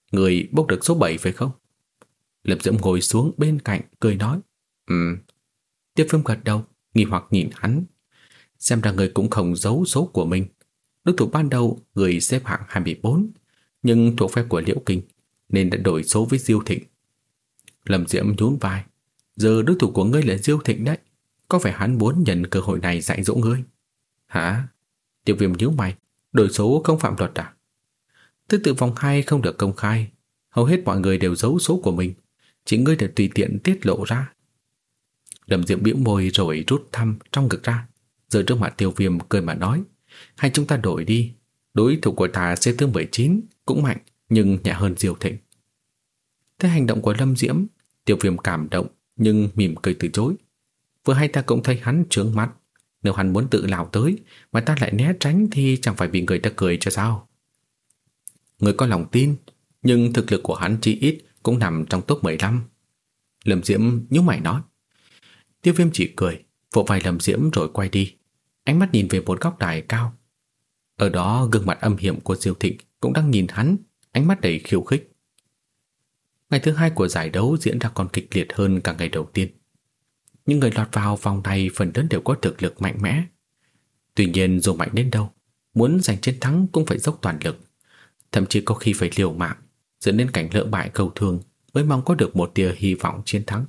Người bốc được số bảy phải không? Lâm Diễm ngồi xuống bên cạnh cười nói. Ừm. Tiêu Viêm gật đầu, nghi hoặc nhìn hắn. Xem ra người cũng không giấu số của mình. Đối thủ ban đầu người xếp hạng hai mươi bốn, nhưng thuộc phép của Liễu Kinh nên đã đổi số với Diêu Thịnh. Lâm Diễm nhún vai. Giờ đối thủ của ngươi là Diêu Thịnh đấy. Có phải hắn muốn nhận cơ hội này dạy dỗ ngươi? Hả? Tiêu Viêm nhíu mày. Đổi số không phạm luật à? Thứ tự vòng hai không được công khai. Hầu hết mọi người đều giấu số của mình. Chỉ ngươi được tùy tiện tiết lộ ra. Lâm Diễm bĩu môi rồi rút thăm trong ngực ra. Giờ trước mặt Tiêu Viêm cười mà nói. Hay chúng ta đổi đi. Đối thủ của ta xếp thứ mười chín, cũng mạnh nhưng nhẹ hơn Diêu Thịnh. Thấy hành động của Lâm Diễm, Tiêu Viêm cảm động nhưng mỉm cười từ chối. Vừa hay ta cũng thấy hắn trướng mắt. Nếu hắn muốn tự lao tới mà ta lại né tránh thì chẳng phải bị người ta cười cho sao? Người có lòng tin, nhưng thực lực của hắn chỉ ít cũng nằm trong top mười lăm. Lâm Diễm nhíu mày nói. Tiêu Viêm chỉ cười, vỗ vai Lâm Diễm rồi quay đi. Ánh mắt nhìn về một góc đài cao. Ở đó gương mặt âm hiểm của Diêu Thịnh cũng đang nhìn hắn, ánh mắt đầy khiêu khích. Ngày thứ hai của giải đấu diễn ra còn kịch liệt hơn cả ngày đầu tiên. Những người lọt vào vòng này phần lớn đều có thực lực mạnh mẽ. Tuy nhiên dù mạnh đến đâu, muốn giành chiến thắng cũng phải dốc toàn lực. Thậm chí có khi phải liều mạng, dẫn đến cảnh lỡ bại cầu thường mới mong có được một tia hy vọng chiến thắng.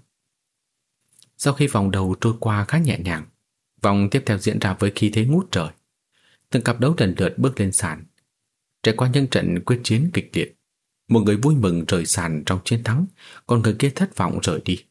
Sau khi vòng đầu trôi qua khá nhẹ nhàng, vòng tiếp theo diễn ra với khí thế ngút trời. Từng cặp đấu lần lượt bước lên sàn. Trải qua những trận quyết chiến kịch liệt, một người vui mừng rời sàn trong chiến thắng, còn người kia thất vọng rời đi.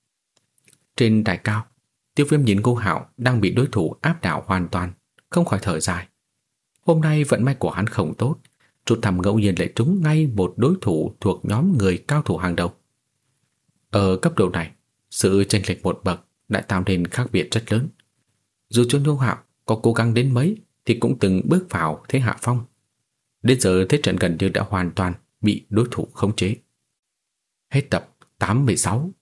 Trên đài cao, Tiêu Viêm nhìn Ngô Hạo đang bị đối thủ áp đảo hoàn toàn, không khỏi thở dài. Hôm nay vận may của hắn không tốt, rút thăm ngẫu nhiên lại trúng ngay một đối thủ thuộc nhóm người cao thủ hàng đầu. Ở cấp độ này, sự chênh lệch một bậc đã tạo nên khác biệt rất lớn. Dù cho Ngô Hạo có cố gắng đến mấy thì cũng từng bước vào thế hạ phong. Đến giờ thế trận gần như đã hoàn toàn bị đối thủ khống chế. Hết tập tám mươi sáu.